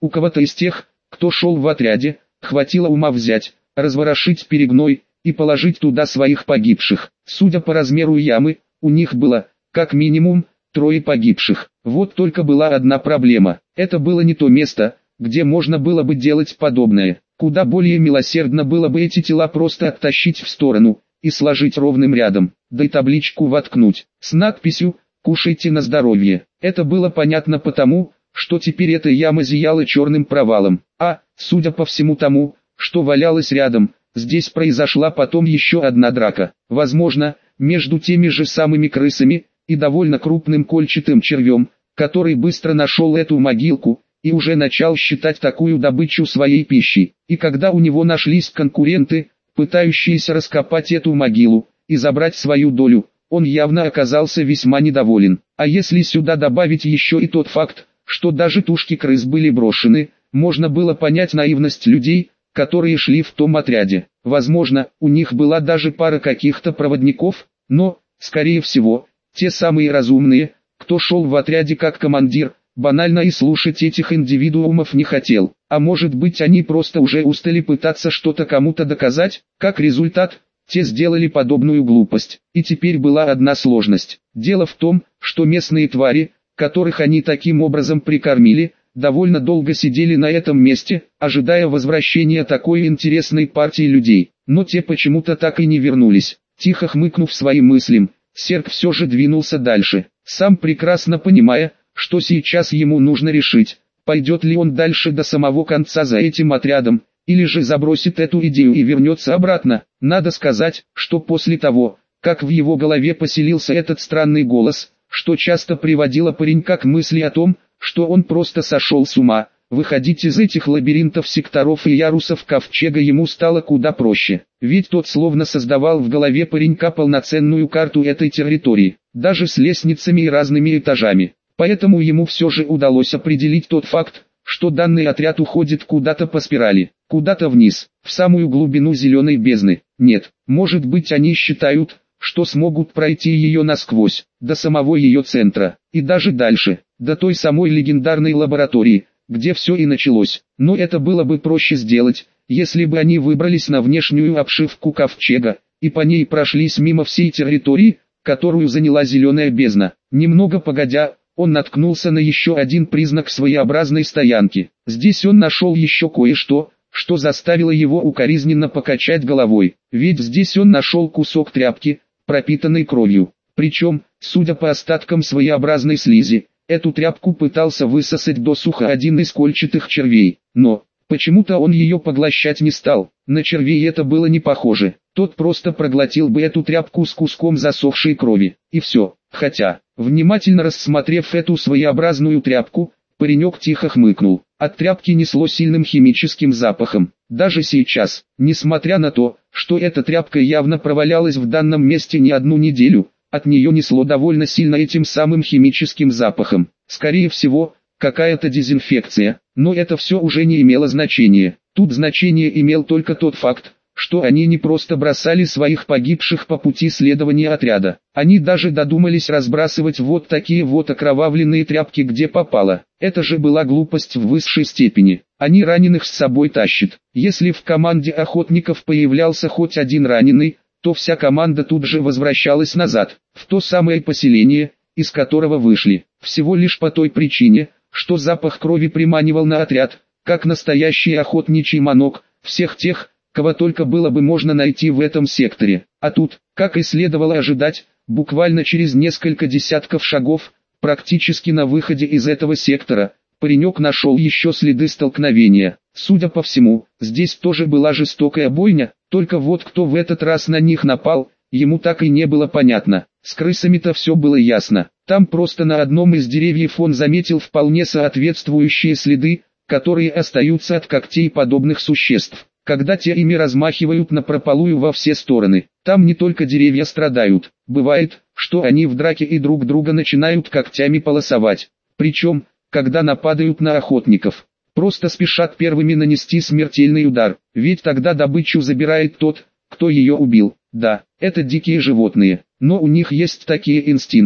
У кого-то из тех, кто шел в отряде, хватило ума взять, разворошить перегной и положить туда своих погибших. Судя по размеру ямы, у них было, как минимум, трое погибших. Вот только была одна проблема. Это было не то место, где можно было бы делать подобное. Куда более милосердно было бы эти тела просто оттащить в сторону и сложить ровным рядом, да и табличку воткнуть с надписью «Кушайте на здоровье». Это было понятно потому, что теперь эта яма зияла черным провалом. А, судя по всему тому, что валялось рядом, здесь произошла потом еще одна драка. Возможно, между теми же самыми крысами и довольно крупным кольчатым червем, который быстро нашел эту могилку и уже начал считать такую добычу своей пищей. И когда у него нашлись конкуренты, пытающиеся раскопать эту могилу и забрать свою долю, он явно оказался весьма недоволен. А если сюда добавить еще и тот факт, что даже тушки крыс были брошены, можно было понять наивность людей, которые шли в том отряде. Возможно, у них была даже пара каких-то проводников, но, скорее всего, те самые разумные, кто шел в отряде как командир, банально и слушать этих индивидуумов не хотел. А может быть, они просто уже устали пытаться что-то кому-то доказать. Как результат, те сделали подобную глупость. И теперь была одна сложность. Дело в том, что местные твари, которых они таким образом прикормили, довольно долго сидели на этом месте, ожидая возвращения такой интересной партии людей. Но те почему-то так и не вернулись. Тихо хмыкнув своим мыслям, Серк все же двинулся дальше, сам прекрасно понимая, что сейчас ему нужно решить, пойдет ли он дальше до самого конца за этим отрядом, или же забросит эту идею и вернется обратно. Надо сказать, что после того, как в его голове поселился этот странный голос, что часто приводило паренька к мысли о том, что он просто сошел с ума, выходить из этих лабиринтов секторов и ярусов ковчега ему стало куда проще. Ведь тот словно создавал в голове паренька полноценную карту этой территории, даже с лестницами и разными этажами. Поэтому ему все же удалось определить тот факт, что данный отряд уходит куда-то по спирали, куда-то вниз, в самую глубину зеленой бездны. Нет, может быть, они считают, что смогут пройти ее насквозь, до самого ее центра, и даже дальше, до той самой легендарной лаборатории, где все и началось. Но это было бы проще сделать, если бы они выбрались на внешнюю обшивку ковчега, и по ней прошлись мимо всей территории, которую заняла зеленая бездна. Немного погодя, он наткнулся на еще один признак своеобразной стоянки. Здесь он нашел еще кое-что, что заставило его укоризненно покачать головой. Ведь здесь он нашел кусок тряпки, пропитанной кровью. Причем, судя по остаткам своеобразной слизи, эту тряпку пытался высосать досуха один из кольчатых червей. Но, почему-то он ее поглощать не стал. На червей это было не похоже. Тот просто проглотил бы эту тряпку с куском засохшей крови. И все. Хотя, внимательно рассмотрев эту своеобразную тряпку, паренек тихо хмыкнул. От тряпки несло сильным химическим запахом. Даже сейчас, несмотря на то, что эта тряпка явно провалялась в данном месте не одну неделю, от нее несло довольно сильно этим самым химическим запахом. Скорее всего, какая-то дезинфекция, но это все уже не имело значения. Тут значение имел только тот факт, что они не просто бросали своих погибших по пути следования отряда. Они даже додумались разбрасывать вот такие вот окровавленные тряпки где попало. Это же была глупость в высшей степени. Они раненых с собой тащат. Если в команде охотников появлялся хоть один раненый, то вся команда тут же возвращалась назад, в то самое поселение, из которого вышли. Всего лишь по той причине, что запах крови приманивал на отряд, как настоящий охотничий манок, всех тех, кого только было бы можно найти в этом секторе. А тут, как и следовало ожидать, буквально через несколько десятков шагов, практически на выходе из этого сектора, паренек нашел еще следы столкновения. Судя по всему, здесь тоже была жестокая бойня, только вот кто в этот раз на них напал, ему так и не было понятно. С крысами-то все было ясно. Там просто на одном из деревьев он заметил вполне соответствующие следы, которые остаются от когтей подобных существ, когда те ими размахивают напропалую во все стороны. Там не только деревья страдают, бывает, что они в драке и друг друга начинают когтями полосовать. Причем, когда нападают на охотников, просто спешат первыми нанести смертельный удар, ведь тогда добычу забирает тот, кто ее убил. Да, это дикие животные, но у них есть такие инстинкты.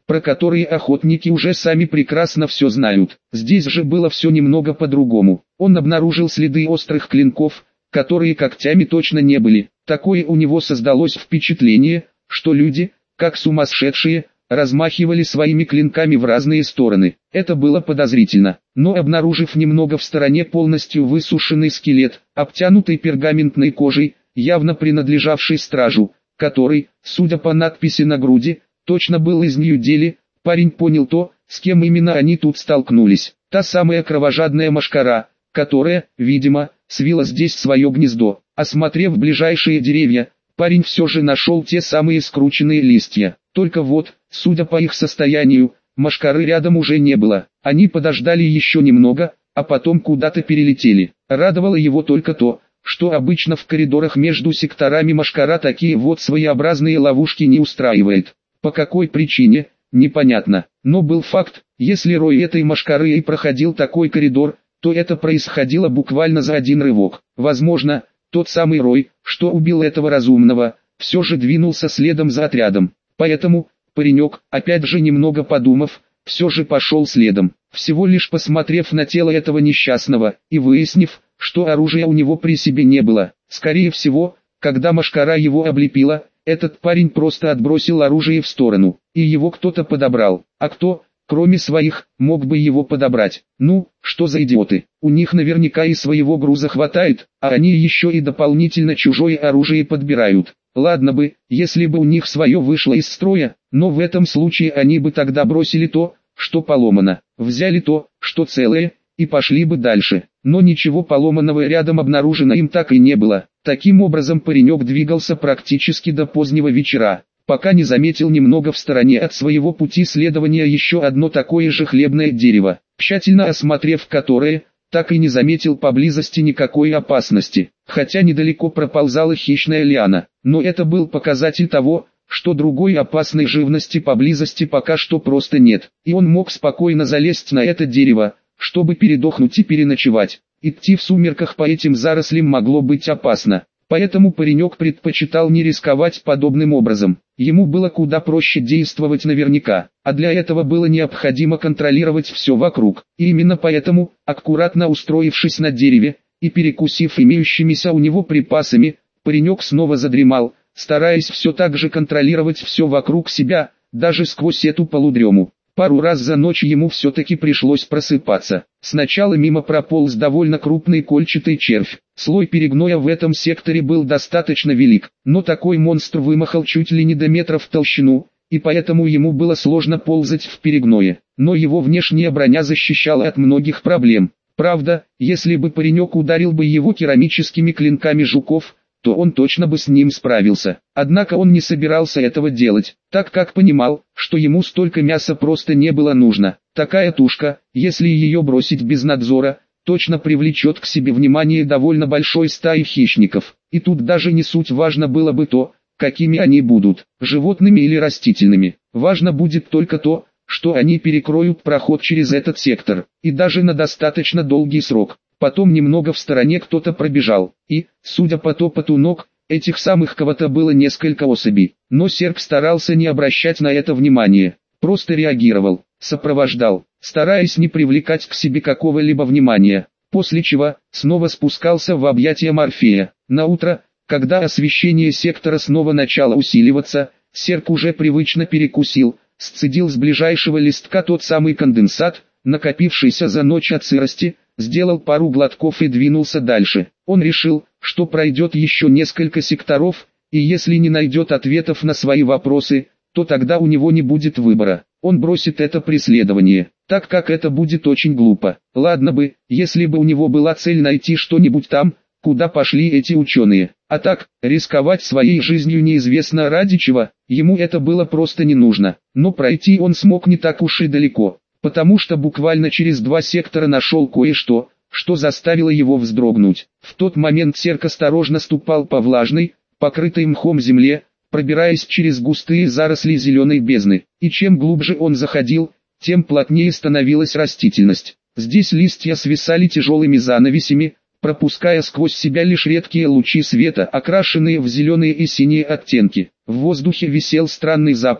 про которые охотники уже сами прекрасно все знают. Здесь же было все немного по-другому. Он обнаружил следы острых клинков, которые когтями точно не были. Такое у него создалось впечатление, что люди, как сумасшедшие, размахивали своими клинками в разные стороны. Это было подозрительно. Но обнаружив немного в стороне полностью высушенный скелет, обтянутый пергаментной кожей, явно принадлежавший стражу, который, судя по надписи на груди, точно был из Нью-Дели, парень понял то, с кем именно они тут столкнулись. Та самая кровожадная мошкара, которая, видимо, свила здесь свое гнездо. Осмотрев ближайшие деревья, парень все же нашел те самые скрученные листья. Только вот, судя по их состоянию, мошкары рядом уже не было. Они подождали еще немного, а потом куда-то перелетели. Радовало его только то, что обычно в коридорах между секторами мошкара такие вот своеобразные ловушки не устраивает. По какой причине, непонятно. Но был факт, если рой этой мошкары и проходил такой коридор, то это происходило буквально за один рывок. Возможно, тот самый рой, что убил этого разумного, все же двинулся следом за отрядом. Поэтому, паренек, опять же немного подумав, все же пошел следом. Всего лишь посмотрев на тело этого несчастного, и выяснив, что оружия у него при себе не было. Скорее всего, когда мошкара его облепила, этот парень просто отбросил оружие в сторону, и его кто-то подобрал. А кто, кроме своих, мог бы его подобрать? Ну, что за идиоты? У них наверняка и своего груза хватает, а они еще и дополнительно чужое оружие подбирают. Ладно бы, если бы у них свое вышло из строя, но в этом случае они бы тогда бросили то, что поломано, взяли то, что целое, и пошли бы дальше. Но ничего поломанного рядом обнаружено им так и не было. Таким образом паренек двигался практически до позднего вечера, пока не заметил немного в стороне от своего пути следования еще одно такое же хлебное дерево, тщательно осмотрев которое, так и не заметил поблизости никакой опасности, хотя недалеко проползала хищная лиана. Но это был показатель того, что другой опасной живности поблизости пока что просто нет, и он мог спокойно залезть на это дерево, чтобы передохнуть и переночевать. Идти в сумерках по этим зарослям могло быть опасно, поэтому паренек предпочитал не рисковать подобным образом. Ему было куда проще действовать наверняка, а для этого было необходимо контролировать все вокруг. И именно поэтому, аккуратно устроившись на дереве и перекусив имеющимися у него припасами, паренек снова задремал, стараясь все так же контролировать все вокруг себя, даже сквозь эту полудрему. Пару раз за ночь ему все-таки пришлось просыпаться. Сначала мимо прополз довольно крупный кольчатый червь. Слой перегноя в этом секторе был достаточно велик, но такой монстр вымахал чуть ли не до метра в толщину, и поэтому ему было сложно ползать в перегное. Но его внешняя броня защищала от многих проблем. Правда, если бы паренек ударил бы его керамическими клинками жуков, то он точно бы с ним справился. Однако он не собирался этого делать, так как понимал, что ему столько мяса просто не было нужно. Такая тушка, если ее бросить без надзора, точно привлечет к себе внимание довольно большой стаи хищников. И тут даже не суть важно было бы то, какими они будут, животными или растительными. Важно будет только то, что они перекроют проход через этот сектор, и даже на достаточно долгий срок. Потом немного в стороне кто-то пробежал, и, судя по топоту ног, этих самых кого-то было несколько особей. Но серп старался не обращать на это внимания, просто реагировал, сопровождал, стараясь не привлекать к себе какого-либо внимания, после чего снова спускался в объятия Морфея. Наутро, когда освещение сектора снова начало усиливаться, серп уже привычно перекусил, сцедил с ближайшего листка тот самый конденсат, накопившийся за ночь от сырости, сделал пару глотков и двинулся дальше. Он решил, что пройдет еще несколько секторов, и если не найдет ответов на свои вопросы, то тогда у него не будет выбора. Он бросит это преследование, так как это будет очень глупо. Ладно бы, если бы у него была цель найти что-нибудь там, куда пошли эти ученые. А так, рисковать своей жизнью неизвестно ради чего, ему это было просто не нужно. Но пройти он смог не так уж и далеко, потому что буквально через два сектора нашел кое-что, что заставило его вздрогнуть. В тот момент серк осторожно ступал по влажной, покрытой мхом земле, пробираясь через густые заросли зеленой бездны, и чем глубже он заходил, тем плотнее становилась растительность. Здесь листья свисали тяжелыми занавесями, пропуская сквозь себя лишь редкие лучи света, окрашенные в зеленые и синие оттенки. В воздухе висел странный запах,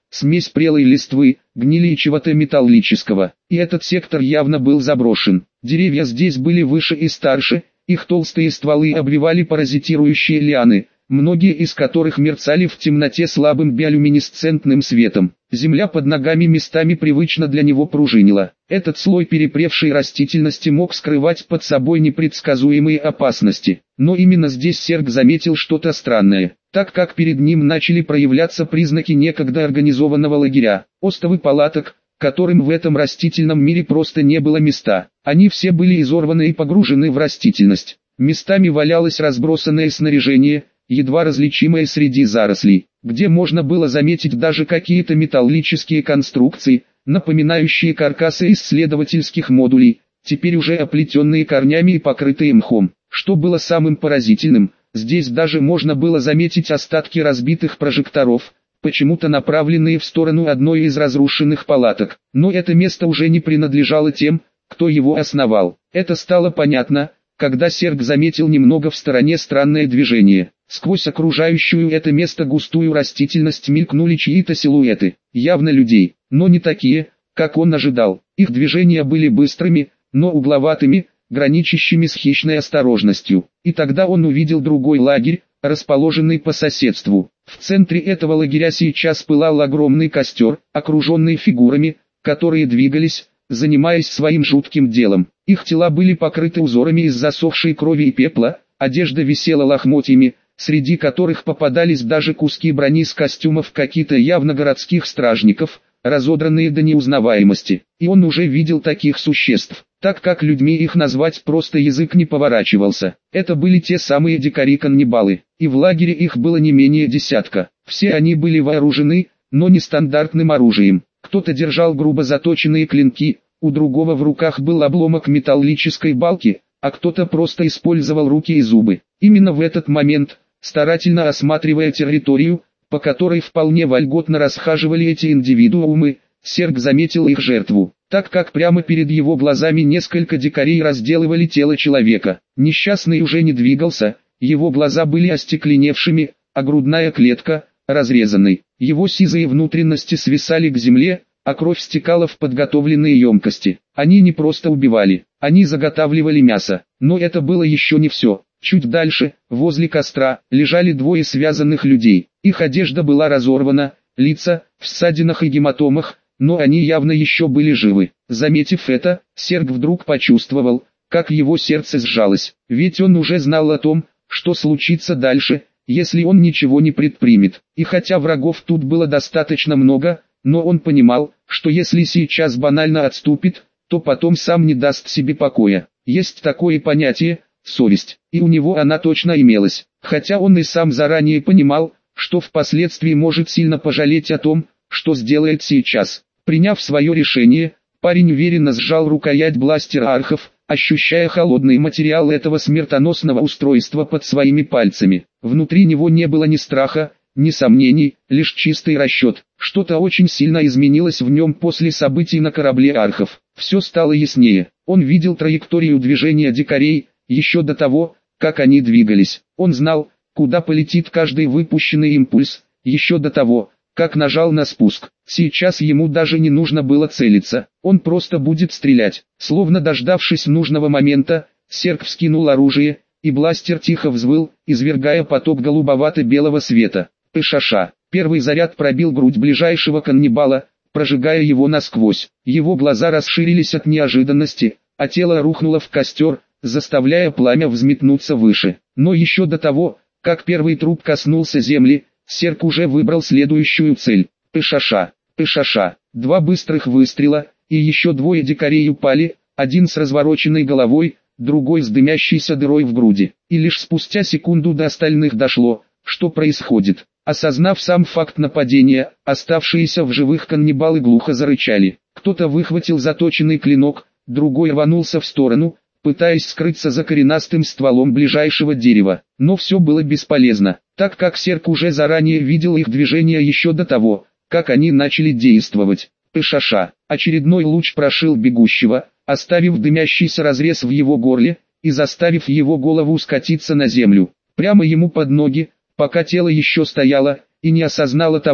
смесь прелой листвы, гнили и чего-то металлического. И этот сектор явно был заброшен. Деревья здесь были выше и старше, их толстые стволы обвивали паразитирующие лианы, многие из которых мерцали в темноте слабым биолюминесцентным светом. Земля под ногами местами привычно для него пружинила. Этот слой перепревшей растительности мог скрывать под собой непредсказуемые опасности. Но именно здесь Серг заметил что-то странное, так как перед ним начали проявляться признаки некогда организованного лагеря, остовы палаток, которым в этом растительном мире просто не было места. Они все были изорваны и погружены в растительность. Местами валялось разбросанное снаряжение, едва различимое среди зарослей, где можно было заметить даже какие-то металлические конструкции, напоминающие каркасы исследовательских модулей, теперь уже оплетенные корнями и покрытые мхом. Что было самым поразительным, здесь даже можно было заметить остатки разбитых прожекторов, почему-то направленные в сторону одной из разрушенных палаток. Но это место уже не принадлежало тем, кто его основал. Это стало понятно, когда Серг заметил немного в стороне странное движение. Сквозь окружающую это место густую растительность мелькнули чьи-то силуэты, явно людей, но не такие, как он ожидал. Их движения были быстрыми, но угловатыми, граничащими с хищной осторожностью. И тогда он увидел другой лагерь, расположенный по соседству. В центре этого лагеря сейчас пылал огромный костер, окруженный фигурами, которые двигались, занимаясь своим жутким делом. Их тела были покрыты узорами из засохшей крови и пепла, одежда висела лохмотьями, среди которых попадались даже куски брони с костюмов каких-то явно городских стражников, разодранные до неузнаваемости. И он уже видел таких существ, так как людьми их назвать просто язык не поворачивался. Это были те самые дикари-каннибалы, и в лагере их было не менее десятка. Все они были вооружены, но не стандартным оружием. Кто-то держал грубо заточенные клинки, у другого в руках был обломок металлической балки, а кто-то просто использовал руки и зубы. Именно в этот момент, старательно осматривая территорию, по которой вполне вольготно расхаживали эти индивидуумы, Серг заметил их жертву, так как прямо перед его глазами несколько дикарей разделывали тело человека. Несчастный уже не двигался, его глаза были остекленевшими, а грудная клетка – разрезанной. Его сизые внутренности свисали к земле, а кровь стекала в подготовленные емкости. Они не просто убивали, они заготавливали мясо. Но это было еще не все. Чуть дальше, возле костра, лежали двое связанных людей. Их одежда была разорвана, лица в ссадинах и гематомах, но они явно еще были живы. Заметив это, Серг вдруг почувствовал, как его сердце сжалось. Ведь он уже знал о том, что случится дальше, если он ничего не предпримет. И хотя врагов тут было достаточно много, но он понимал, что если сейчас банально отступит, то потом сам не даст себе покоя. Есть такое понятие – совесть, и у него она точно имелась. Хотя он и сам заранее понимал, что впоследствии может сильно пожалеть о том, что сделает сейчас. Приняв свое решение, парень уверенно сжал рукоять бластера архов, ощущая холодный материал этого смертоносного устройства под своими пальцами. Внутри него не было ни страха, ни сомнений, лишь чистый расчет. Что-то очень сильно изменилось в нем после событий на корабле архов. Все стало яснее. Он видел траекторию движения дикарей, еще до того, как они двигались. Он знал, куда полетит каждый выпущенный импульс, еще до того, как нажал на спуск. Сейчас ему даже не нужно было целиться, он просто будет стрелять. Словно дождавшись нужного момента, Серг вскинул оружие, и бластер тихо взвыл, извергая поток голубовато-белого света. Пышаша. Первый заряд пробил грудь ближайшего каннибала, прожигая его насквозь. Его глаза расширились от неожиданности, а тело рухнуло в костер, заставляя пламя взметнуться выше. Но еще до того, как первый труп коснулся земли, Серг уже выбрал следующую цель. Пышаша. Пышаша. Два быстрых выстрела, и еще двое дикарей упали, один с развороченной головой, другой с дымящейся дырой в груди. И лишь спустя секунду до остальных дошло, что происходит. Осознав сам факт нападения, оставшиеся в живых каннибалы глухо зарычали. Кто-то выхватил заточенный клинок, другой рванулся в сторону, пытаясь скрыться за коренастым стволом ближайшего дерева. Но все было бесполезно, так как Серг уже заранее видел их движение еще до того, как они начали действовать. Пышаша. Очередной луч прошил бегущего, оставив дымящийся разрез в его горле, и заставив его голову скатиться на землю, прямо ему под ноги, пока тело еще стояло, и не осознало того,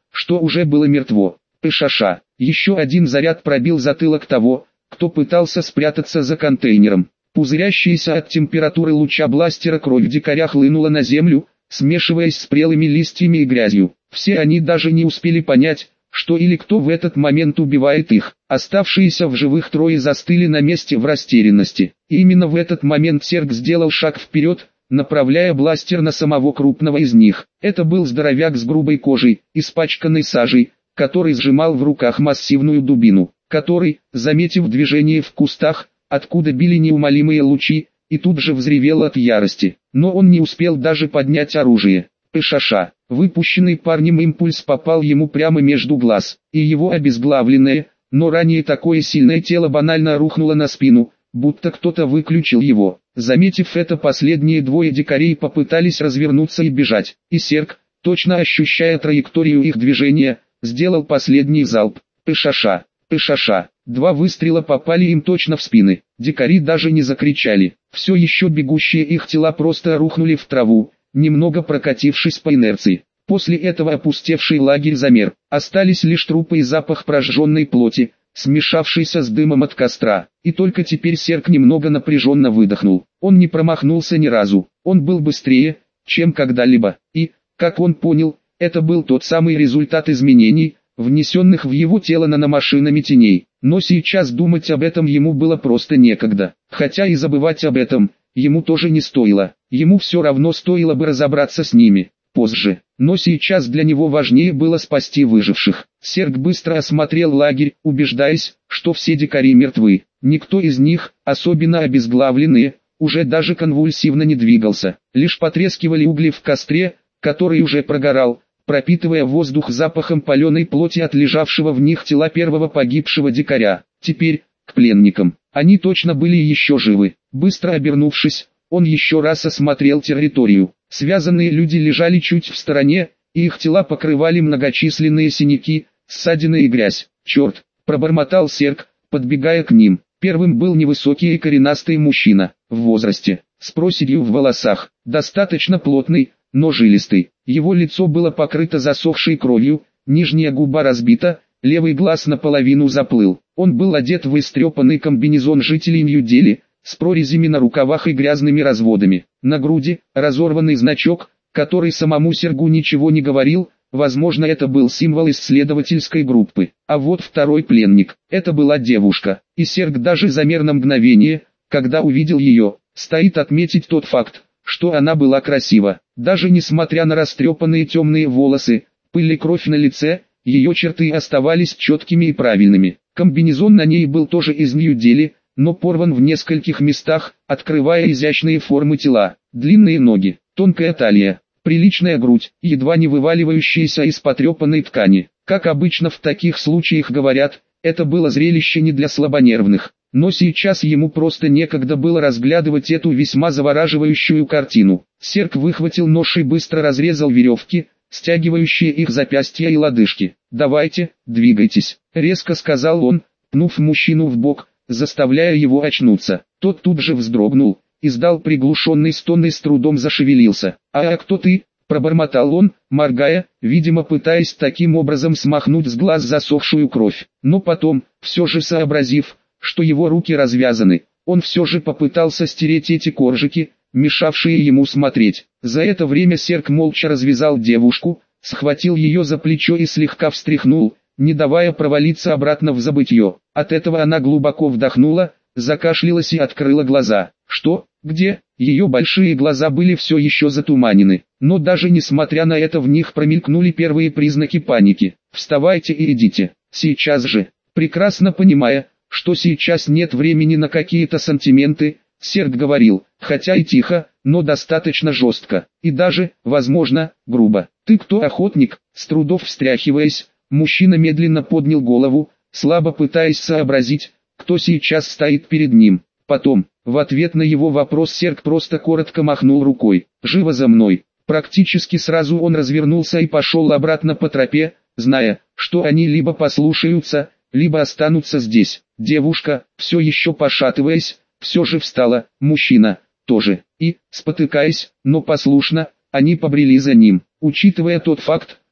что уже было мертво. Пышаша. Еще один заряд пробил затылок того, кто пытался спрятаться за контейнером. Пузырящаяся от температуры луча бластера кровь дикаря хлынула на землю, смешиваясь с прелыми листьями и грязью. Все они даже не успели понять, что или кто в этот момент убивает их. Оставшиеся в живых трое застыли на месте в растерянности. И именно в этот момент Серг сделал шаг вперед, направляя бластер на самого крупного из них. Это был здоровяк с грубой кожей, испачканной сажей, который сжимал в руках массивную дубину, который, заметив движение в кустах, откуда били неумолимые лучи, и тут же взревел от ярости. Но он не успел даже поднять оружие. Пышаша. Выпущенный парнем импульс попал ему прямо между глаз, и его обезглавленное, но ранее такое сильное тело банально рухнуло на спину, будто кто-то выключил его. Заметив это, последние двое дикарей попытались развернуться и бежать, и Серг, точно ощущая траекторию их движения, сделал последний залп. Пышаша, пышаша. Два выстрела попали им точно в спины. Дикари даже не закричали. Все еще бегущие их тела просто рухнули в траву, немного прокатившись по инерции. После этого опустевший лагерь замер. Остались лишь трупы и запах прожженной плоти, смешавшийся с дымом от костра. И только теперь Серг немного напряженно выдохнул. Он не промахнулся ни разу. Он был быстрее, чем когда-либо. И, как он понял, это был тот самый результат изменений, внесенных в его тело наномашинами теней. Но сейчас думать об этом ему было просто некогда. Хотя и забывать об этом ему тоже не стоило. Ему все равно стоило бы разобраться с ними позже. Но сейчас для него важнее было спасти выживших. Серг быстро осмотрел лагерь, убеждаясь, что все дикари мертвы. Никто из них, особенно обезглавленные, уже даже конвульсивно не двигался. Лишь потрескивали угли в костре, который уже прогорал, пропитывая воздух запахом паленой плоти от лежавшего в них тела первого погибшего дикаря. Теперь, к пленникам. Они точно были еще живы. Быстро обернувшись, он еще раз осмотрел территорию. Связанные люди лежали чуть в стороне, и их тела покрывали многочисленные синяки, ссадины и грязь. «Черт!» – пробормотал Серг, подбегая к ним. Первым был невысокий и коренастый мужчина, в возрасте, с проседью в волосах, достаточно плотный, но жилистый. Его лицо было покрыто засохшей кровью, нижняя губа разбита, левый глаз наполовину заплыл. Он был одет в истрепанный комбинезон жителей Нью-Дели, с прорезями на рукавах и грязными разводами. На груди разорванный значок, который самому Сергу ничего не говорил, возможно, это был символ исследовательской группы. А вот второй пленник, это была девушка, и Серг даже замер на мгновение, когда увидел ее. Стоит отметить тот факт, что она была красива. Даже несмотря на растрепанные темные волосы, пыль и кровь на лице, ее черты оставались четкими и правильными. Комбинезон на ней был тоже из Нью-Дели, но порван в нескольких местах, открывая изящные формы тела. Длинные ноги, тонкая талия, приличная грудь, едва не вываливающаяся из потрепанной ткани. Как обычно в таких случаях говорят, это было зрелище не для слабонервных. Но сейчас ему просто некогда было разглядывать эту весьма завораживающую картину. Серг выхватил нож и быстро разрезал веревки, стягивающие их запястья и лодыжки. «Давайте, двигайтесь», — резко сказал он, пнув мужчину в бок, заставляя его очнуться. Тот тут же вздрогнул, издал приглушенный стон и с трудом зашевелился. «А, а кто ты?» — пробормотал он, моргая, видимо пытаясь таким образом смахнуть с глаз засохшую кровь. Но потом, все же сообразив, что его руки развязаны, он все же попытался стереть эти коржики, мешавшие ему смотреть. За это время Серг молча развязал девушку, схватил ее за плечо и слегка встряхнул, не давая провалиться обратно в забытье. От этого она глубоко вдохнула, закашлялась и открыла глаза. «Что? Где?» Ее большие глаза были все еще затуманены, но даже несмотря на это в них промелькнули первые признаки паники. «Вставайте и идите, сейчас же». Прекрасно понимая, что сейчас нет времени на какие-то сантименты, Серг говорил, хотя и тихо, но достаточно жестко, и даже, возможно, грубо. «Ты кто, охотник?» С трудом встряхиваясь, мужчина медленно поднял голову, слабо пытаясь сообразить, кто сейчас стоит перед ним. Потом, в ответ на его вопрос Серг просто коротко махнул рукой. «Живо за мной!» Практически сразу он развернулся и пошел обратно по тропе, зная, что они либо послушаются, либо останутся здесь. Девушка, все еще пошатываясь, все же встала, мужчина тоже, и, спотыкаясь, но послушно, они побрели за ним. Учитывая тот факт,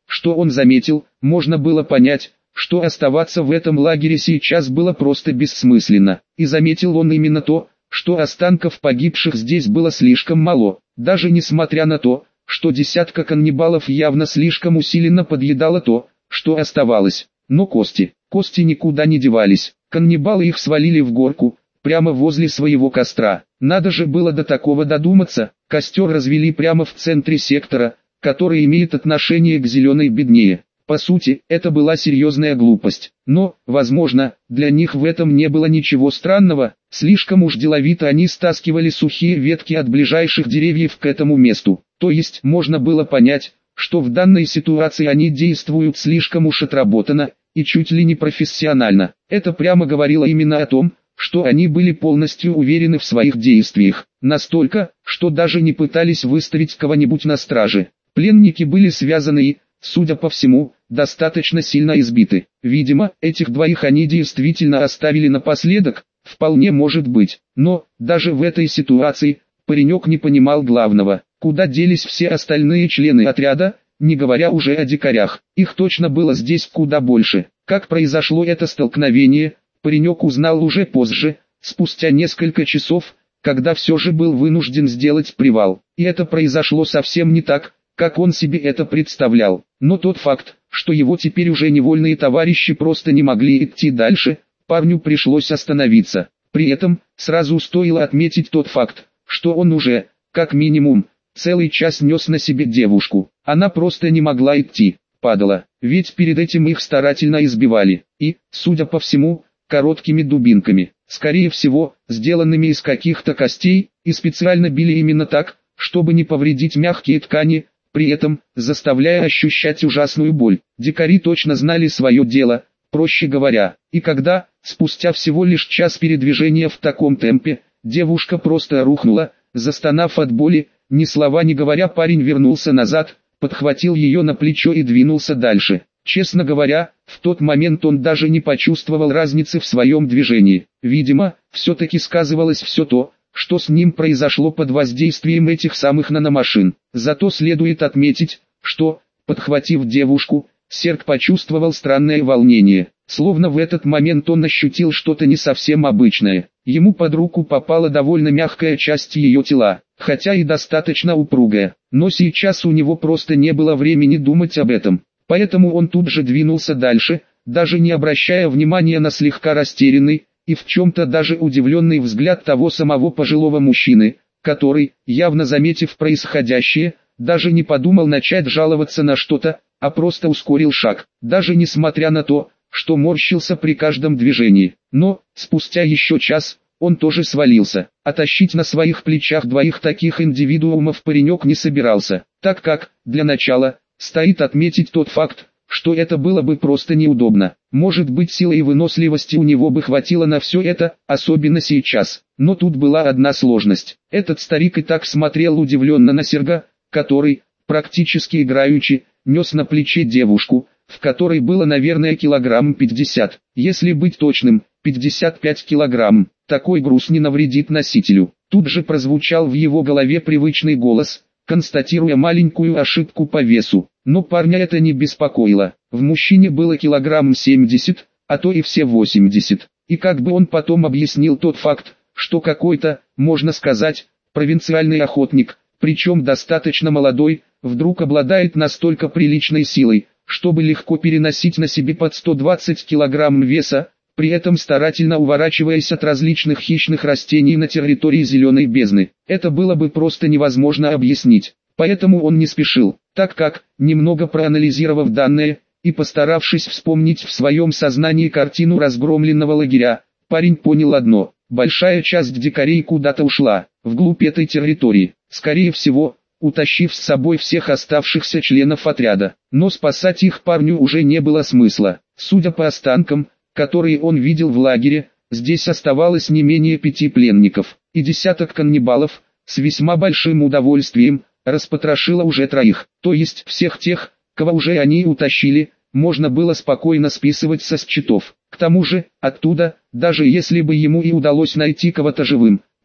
что он заметил, можно было понять, что оставаться в этом лагере сейчас было просто бессмысленно. И заметил он именно то, что останков погибших здесь было слишком мало, даже несмотря на то, что десятка каннибалов явно слишком усиленно подъедало то, что оставалось. Но кости, кости никуда не девались, каннибалы их свалили в горку, прямо возле своего костра. Надо же было до такого додуматься, костер развели прямо в центре сектора, который имеет отношение к зеленой беднее. По сути, это была серьезная глупость, но, возможно, для них в этом не было ничего странного, слишком уж деловито они стаскивали сухие ветки от ближайших деревьев к этому месту, то есть можно было понять, что в данной ситуации они действуют слишком уж отработанно и чуть ли не профессионально. Это прямо говорило именно о том, что они были полностью уверены в своих действиях, настолько, что даже не пытались выставить кого-нибудь на страже. Пленники были связаны и, судя по всему, достаточно сильно избиты. Видимо, этих двоих они действительно оставили напоследок, вполне может быть. Но, даже в этой ситуации, паренек не понимал главного. Куда делись все остальные члены отряда, не говоря уже о дикарях. Их точно было здесь куда больше. Как произошло это столкновение, паренек узнал уже позже, спустя несколько часов, когда все же был вынужден сделать привал. И это произошло совсем не так, как он себе это представлял. Но тот факт, что его теперь уже невольные товарищи просто не могли идти дальше, парню пришлось остановиться. При этом, сразу стоило отметить тот факт, что он уже, как минимум, целый час нес на себе девушку. Она просто не могла идти, падала, ведь перед этим их старательно избивали. И, судя по всему, короткими дубинками, скорее всего, сделанными из каких-то костей, и специально били именно так, чтобы не повредить мягкие ткани, при этом, заставляя ощущать ужасную боль. Дикари точно знали свое дело, проще говоря, и когда, спустя всего лишь час передвижения в таком темпе, девушка просто рухнула, застонав от боли, ни слова не говоря, парень вернулся назад, подхватил ее на плечо и двинулся дальше. Честно говоря, в тот момент он даже не почувствовал разницы в своем движении. Видимо, все-таки сказывалось все то, что с ним произошло под воздействием этих самых наномашин. Зато следует отметить, что, подхватив девушку, Серг почувствовал странное волнение. Словно в этот момент он ощутил что-то не совсем обычное. Ему под руку попала довольно мягкая часть ее тела, хотя и достаточно упругая. Но сейчас у него просто не было времени думать об этом. Поэтому он тут же двинулся дальше, даже не обращая внимания на слегка растерянный и в чем-то даже удивленный взгляд того самого пожилого мужчины, который, явно заметив происходящее, даже не подумал начать жаловаться на что-то, а просто ускорил шаг, даже несмотря на то, что морщился при каждом движении. Но, спустя еще час, он тоже свалился, а тащить на своих плечах двоих таких индивидуумов паренек не собирался, так как, для начала, стоит отметить тот факт, что это было бы просто неудобно. Может быть, силы и выносливости у него бы хватило на все это, особенно сейчас. Но тут была одна сложность. Этот старик и так смотрел удивленно на Серга, который, практически играючи, нес на плече девушку, в которой было, наверное, килограмм пятьдесят. Если быть точным, пятьдесят пять килограмм. Такой груз не навредит носителю. Тут же прозвучал в его голове привычный голос, констатируя маленькую ошибку по весу. Но парня это не беспокоило. В мужчине было килограмм семьдесят, а то и все восемьдесят. И как бы он потом объяснил тот факт, что какой-то, можно сказать, провинциальный охотник, причем достаточно молодой, вдруг обладает настолько приличной силой, чтобы легко переносить на себе под сто двадцать килограмм веса, при этом старательно уворачиваясь от различных хищных растений на территории зеленой бездны. Это было бы просто невозможно объяснить. Поэтому он не спешил, так как, немного проанализировав данные, и постаравшись вспомнить в своем сознании картину разгромленного лагеря, парень понял одно: большая часть дикарей куда-то ушла, вглубь этой территории, скорее всего, утащив с собой всех оставшихся членов отряда. Но спасать их парню уже не было смысла. Судя по останкам, которые он видел в лагере, здесь оставалось не менее пяти пленников, и десяток каннибалов, с весьма большим удовольствием, распотрошило уже троих, то есть всех тех, кого уже они утащили, можно было спокойно списывать со счетов. К тому же, оттуда, даже если бы ему и удалось найти кого-то живым,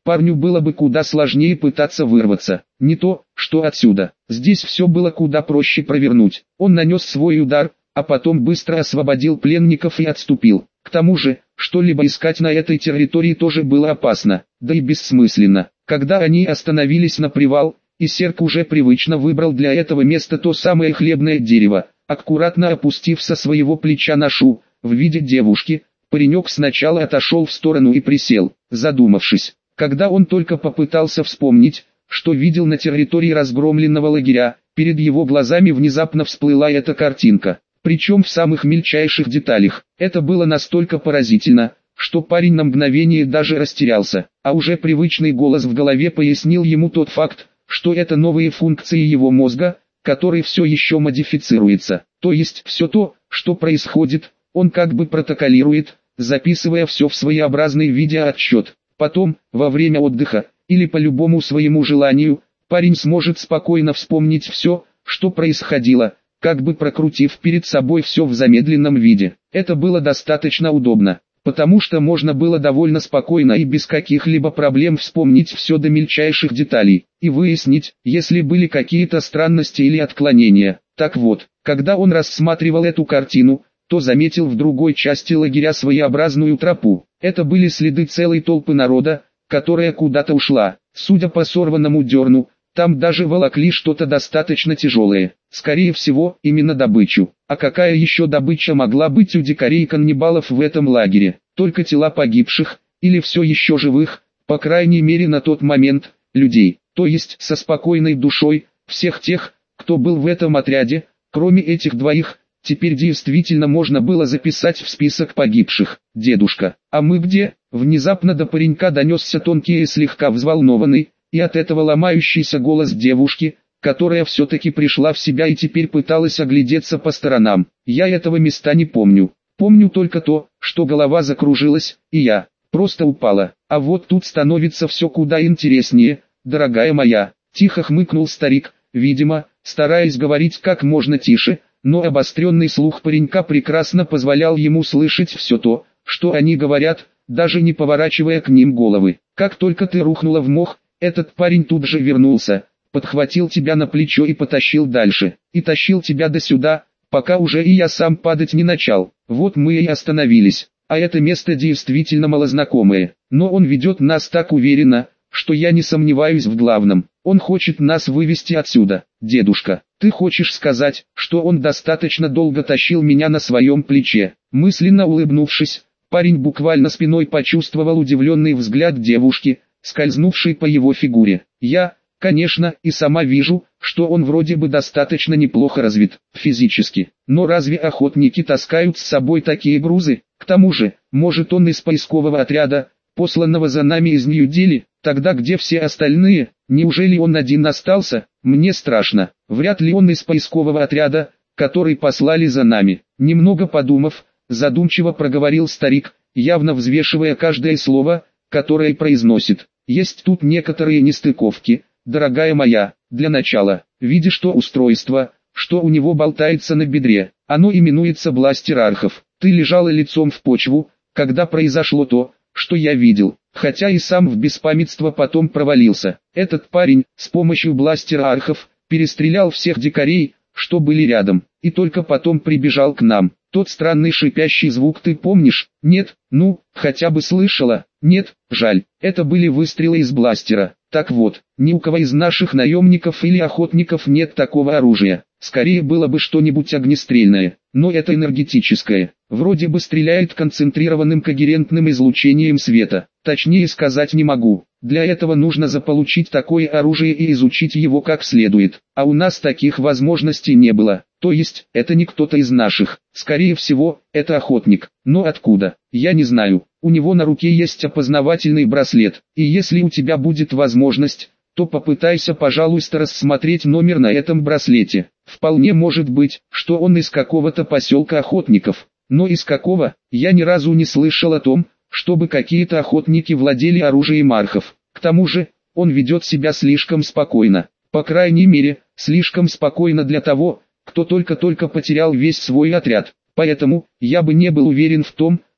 парню было бы куда сложнее пытаться вырваться. Не то, что отсюда. Здесь все было куда проще провернуть. Он нанес свой удар, а потом быстро освободил пленников и отступил. К тому же, что-либо искать на этой территории тоже было опасно, да и бессмысленно. Когда они остановились на привал, и Серк уже привычно выбрал для этого места то самое хлебное дерево, аккуратно опустив со своего плеча ношу, в виде девушки, паренек сначала отошел в сторону и присел, задумавшись. Когда он только попытался вспомнить, что видел на территории разгромленного лагеря, перед его глазами внезапно всплыла эта картинка. Причем в самых мельчайших деталях. Это было настолько поразительно, что парень на мгновение даже растерялся, а уже привычный голос в голове пояснил ему тот факт, что это новые функции его мозга, который все еще модифицируется. То есть все то, что происходит, он как бы протоколирует, записывая все в своеобразный видеоотчет. Потом, во время отдыха, или по любому своему желанию, парень сможет спокойно вспомнить все, что происходило, как бы прокрутив перед собой все в замедленном виде. Это было достаточно удобно, потому что можно было довольно спокойно и без каких-либо проблем вспомнить все до мельчайших деталей, и выяснить, если были какие-то странности или отклонения. Так вот, когда он рассматривал эту картину, то заметил в другой части лагеря своеобразную тропу. Это были следы целой толпы народа, которая куда-то ушла. Судя по сорванному дерну, там даже волокли что-то достаточно тяжелое. Скорее всего, именно добычу. А какая еще добыча могла быть у дикарей-каннибалов в этом лагере? Только тела погибших, или все еще живых, по крайней мере на тот момент, людей. То есть со спокойной душой, всех тех, кто был в этом отряде, кроме этих двоих, теперь действительно можно было записать в список погибших. «Дедушка, а мы где?» Внезапно до паренька донесся тонкий и слегка взволнованный, и от этого ломающийся голос девушки, которая все-таки пришла в себя и теперь пыталась оглядеться по сторонам. «Я этого места не помню. Помню только то, что голова закружилась, и я просто упала. А вот тут становится все куда интереснее, дорогая моя». Тихо хмыкнул старик, видимо, стараясь говорить как можно тише, но обостренный слух паренька прекрасно позволял ему слышать все то, что они говорят, даже не поворачивая к ним головы. «Как только ты рухнула в мох, этот парень тут же вернулся, подхватил тебя на плечо и потащил дальше, и тащил тебя до сюда, пока уже и я сам падать не начал. Вот мы и остановились, а это место действительно малознакомое, но он ведет нас так уверенно, что я не сомневаюсь в главном, он хочет нас вывести отсюда. Дедушка, ты хочешь сказать, что он достаточно долго тащил меня на своем плече?» Мысленно улыбнувшись, парень буквально спиной почувствовал удивленный взгляд девушки, скользнувший по его фигуре. «Я, конечно, и сама вижу, что он вроде бы достаточно неплохо развит физически, но разве охотники таскают с собой такие грузы? К тому же, может он из поискового отряда, посланного за нами из Нью-Дели? Тогда где все остальные? Неужели он один остался? Мне страшно. Вряд ли он из поискового отряда, который послали за нами». Немного подумав, задумчиво проговорил старик, явно взвешивая каждое слово, которое произносит. «Есть тут некоторые нестыковки, дорогая моя. Для начала, видишь то устройство, что у него болтается на бедре, оно именуется бластер Архов. Ты лежала лицом в почву, когда произошло то, что я видел, хотя и сам в беспамятство потом провалился. Этот парень, с помощью бластера Архов, перестрелял всех дикарей, что были рядом, и только потом прибежал к нам. Тот странный шипящий звук ты помнишь? Нет? Ну, хотя бы слышала? Нет? Жаль, это были выстрелы из бластера. Так вот, ни у кого из наших наемников или охотников нет такого оружия. Скорее было бы что-нибудь огнестрельное, но это энергетическое. Вроде бы стреляет концентрированным когерентным излучением света. Точнее сказать не могу. Для этого нужно заполучить такое оружие и изучить его как следует. А у нас таких возможностей не было. То есть, это не кто-то из наших. Скорее всего, это охотник. Но откуда? Я не знаю. У него на руке есть опознавательный браслет. И если у тебя будет возможность, то попытайся, пожалуйста, рассмотреть номер на этом браслете. Вполне может быть, что он из какого-то поселка охотников. Но из какого, я ни разу не слышал о том, чтобы какие-то охотники владели оружием Архов. К тому же, он ведет себя слишком спокойно. По крайней мере, слишком спокойно для того, кто только-только потерял весь свой отряд. Поэтому, я бы не был уверен в том,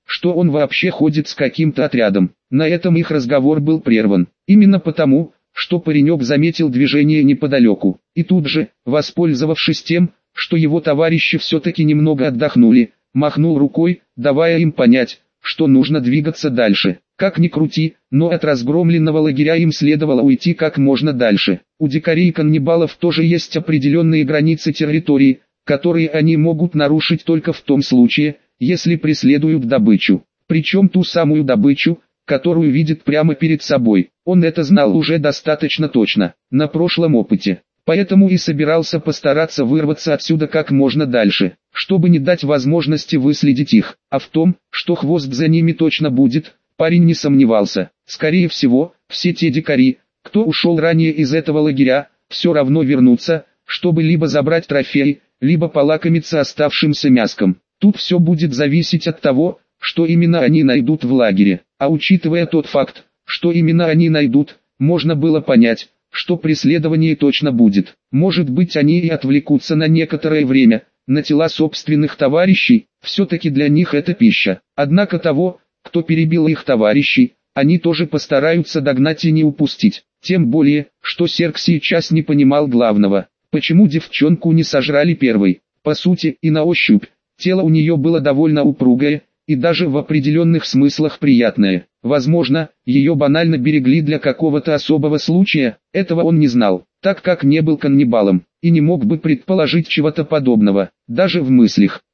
что он вообще ходит с каким-то отрядом. На этом их разговор был прерван. Именно потому, что паренек заметил движение неподалеку, и тут же, воспользовавшись тем, что его товарищи все-таки немного отдохнули, махнул рукой, давая им понять, что нужно двигаться дальше. Как ни крути, но от разгромленного лагеря им следовало уйти как можно дальше. У дикарей и каннибалов тоже есть определенные границы территории, которые они могут нарушить только в том случае, если преследуют добычу. Причем ту самую добычу, которую видит прямо перед собой. Он это знал уже достаточно точно, на прошлом опыте. Поэтому и собирался постараться вырваться отсюда как можно дальше, чтобы не дать возможности выследить их. А в том, что хвост за ними точно будет, парень не сомневался. Скорее всего, все те дикари, кто ушел ранее из этого лагеря, все равно вернутся, чтобы либо забрать трофеи, либо полакомиться оставшимся мяском. Тут все будет зависеть от того, что именно они найдут в лагере. А учитывая тот факт, что именно они найдут, можно было понять, что преследование точно будет. Может быть, они и отвлекутся на некоторое время, на тела собственных товарищей, все-таки для них это пища. Однако того, кто перебил их товарищей, они тоже постараются догнать и не упустить. Тем более, что Серк сейчас не понимал главного, почему девчонку не сожрали первой. По сути и на ощупь, тело у нее было довольно упругое, и даже в определенных смыслах приятное. Возможно, ее банально берегли для какого-то особого случая, этого он не знал, так как не был каннибалом, и не мог бы предположить чего-то подобного, даже в мыслях.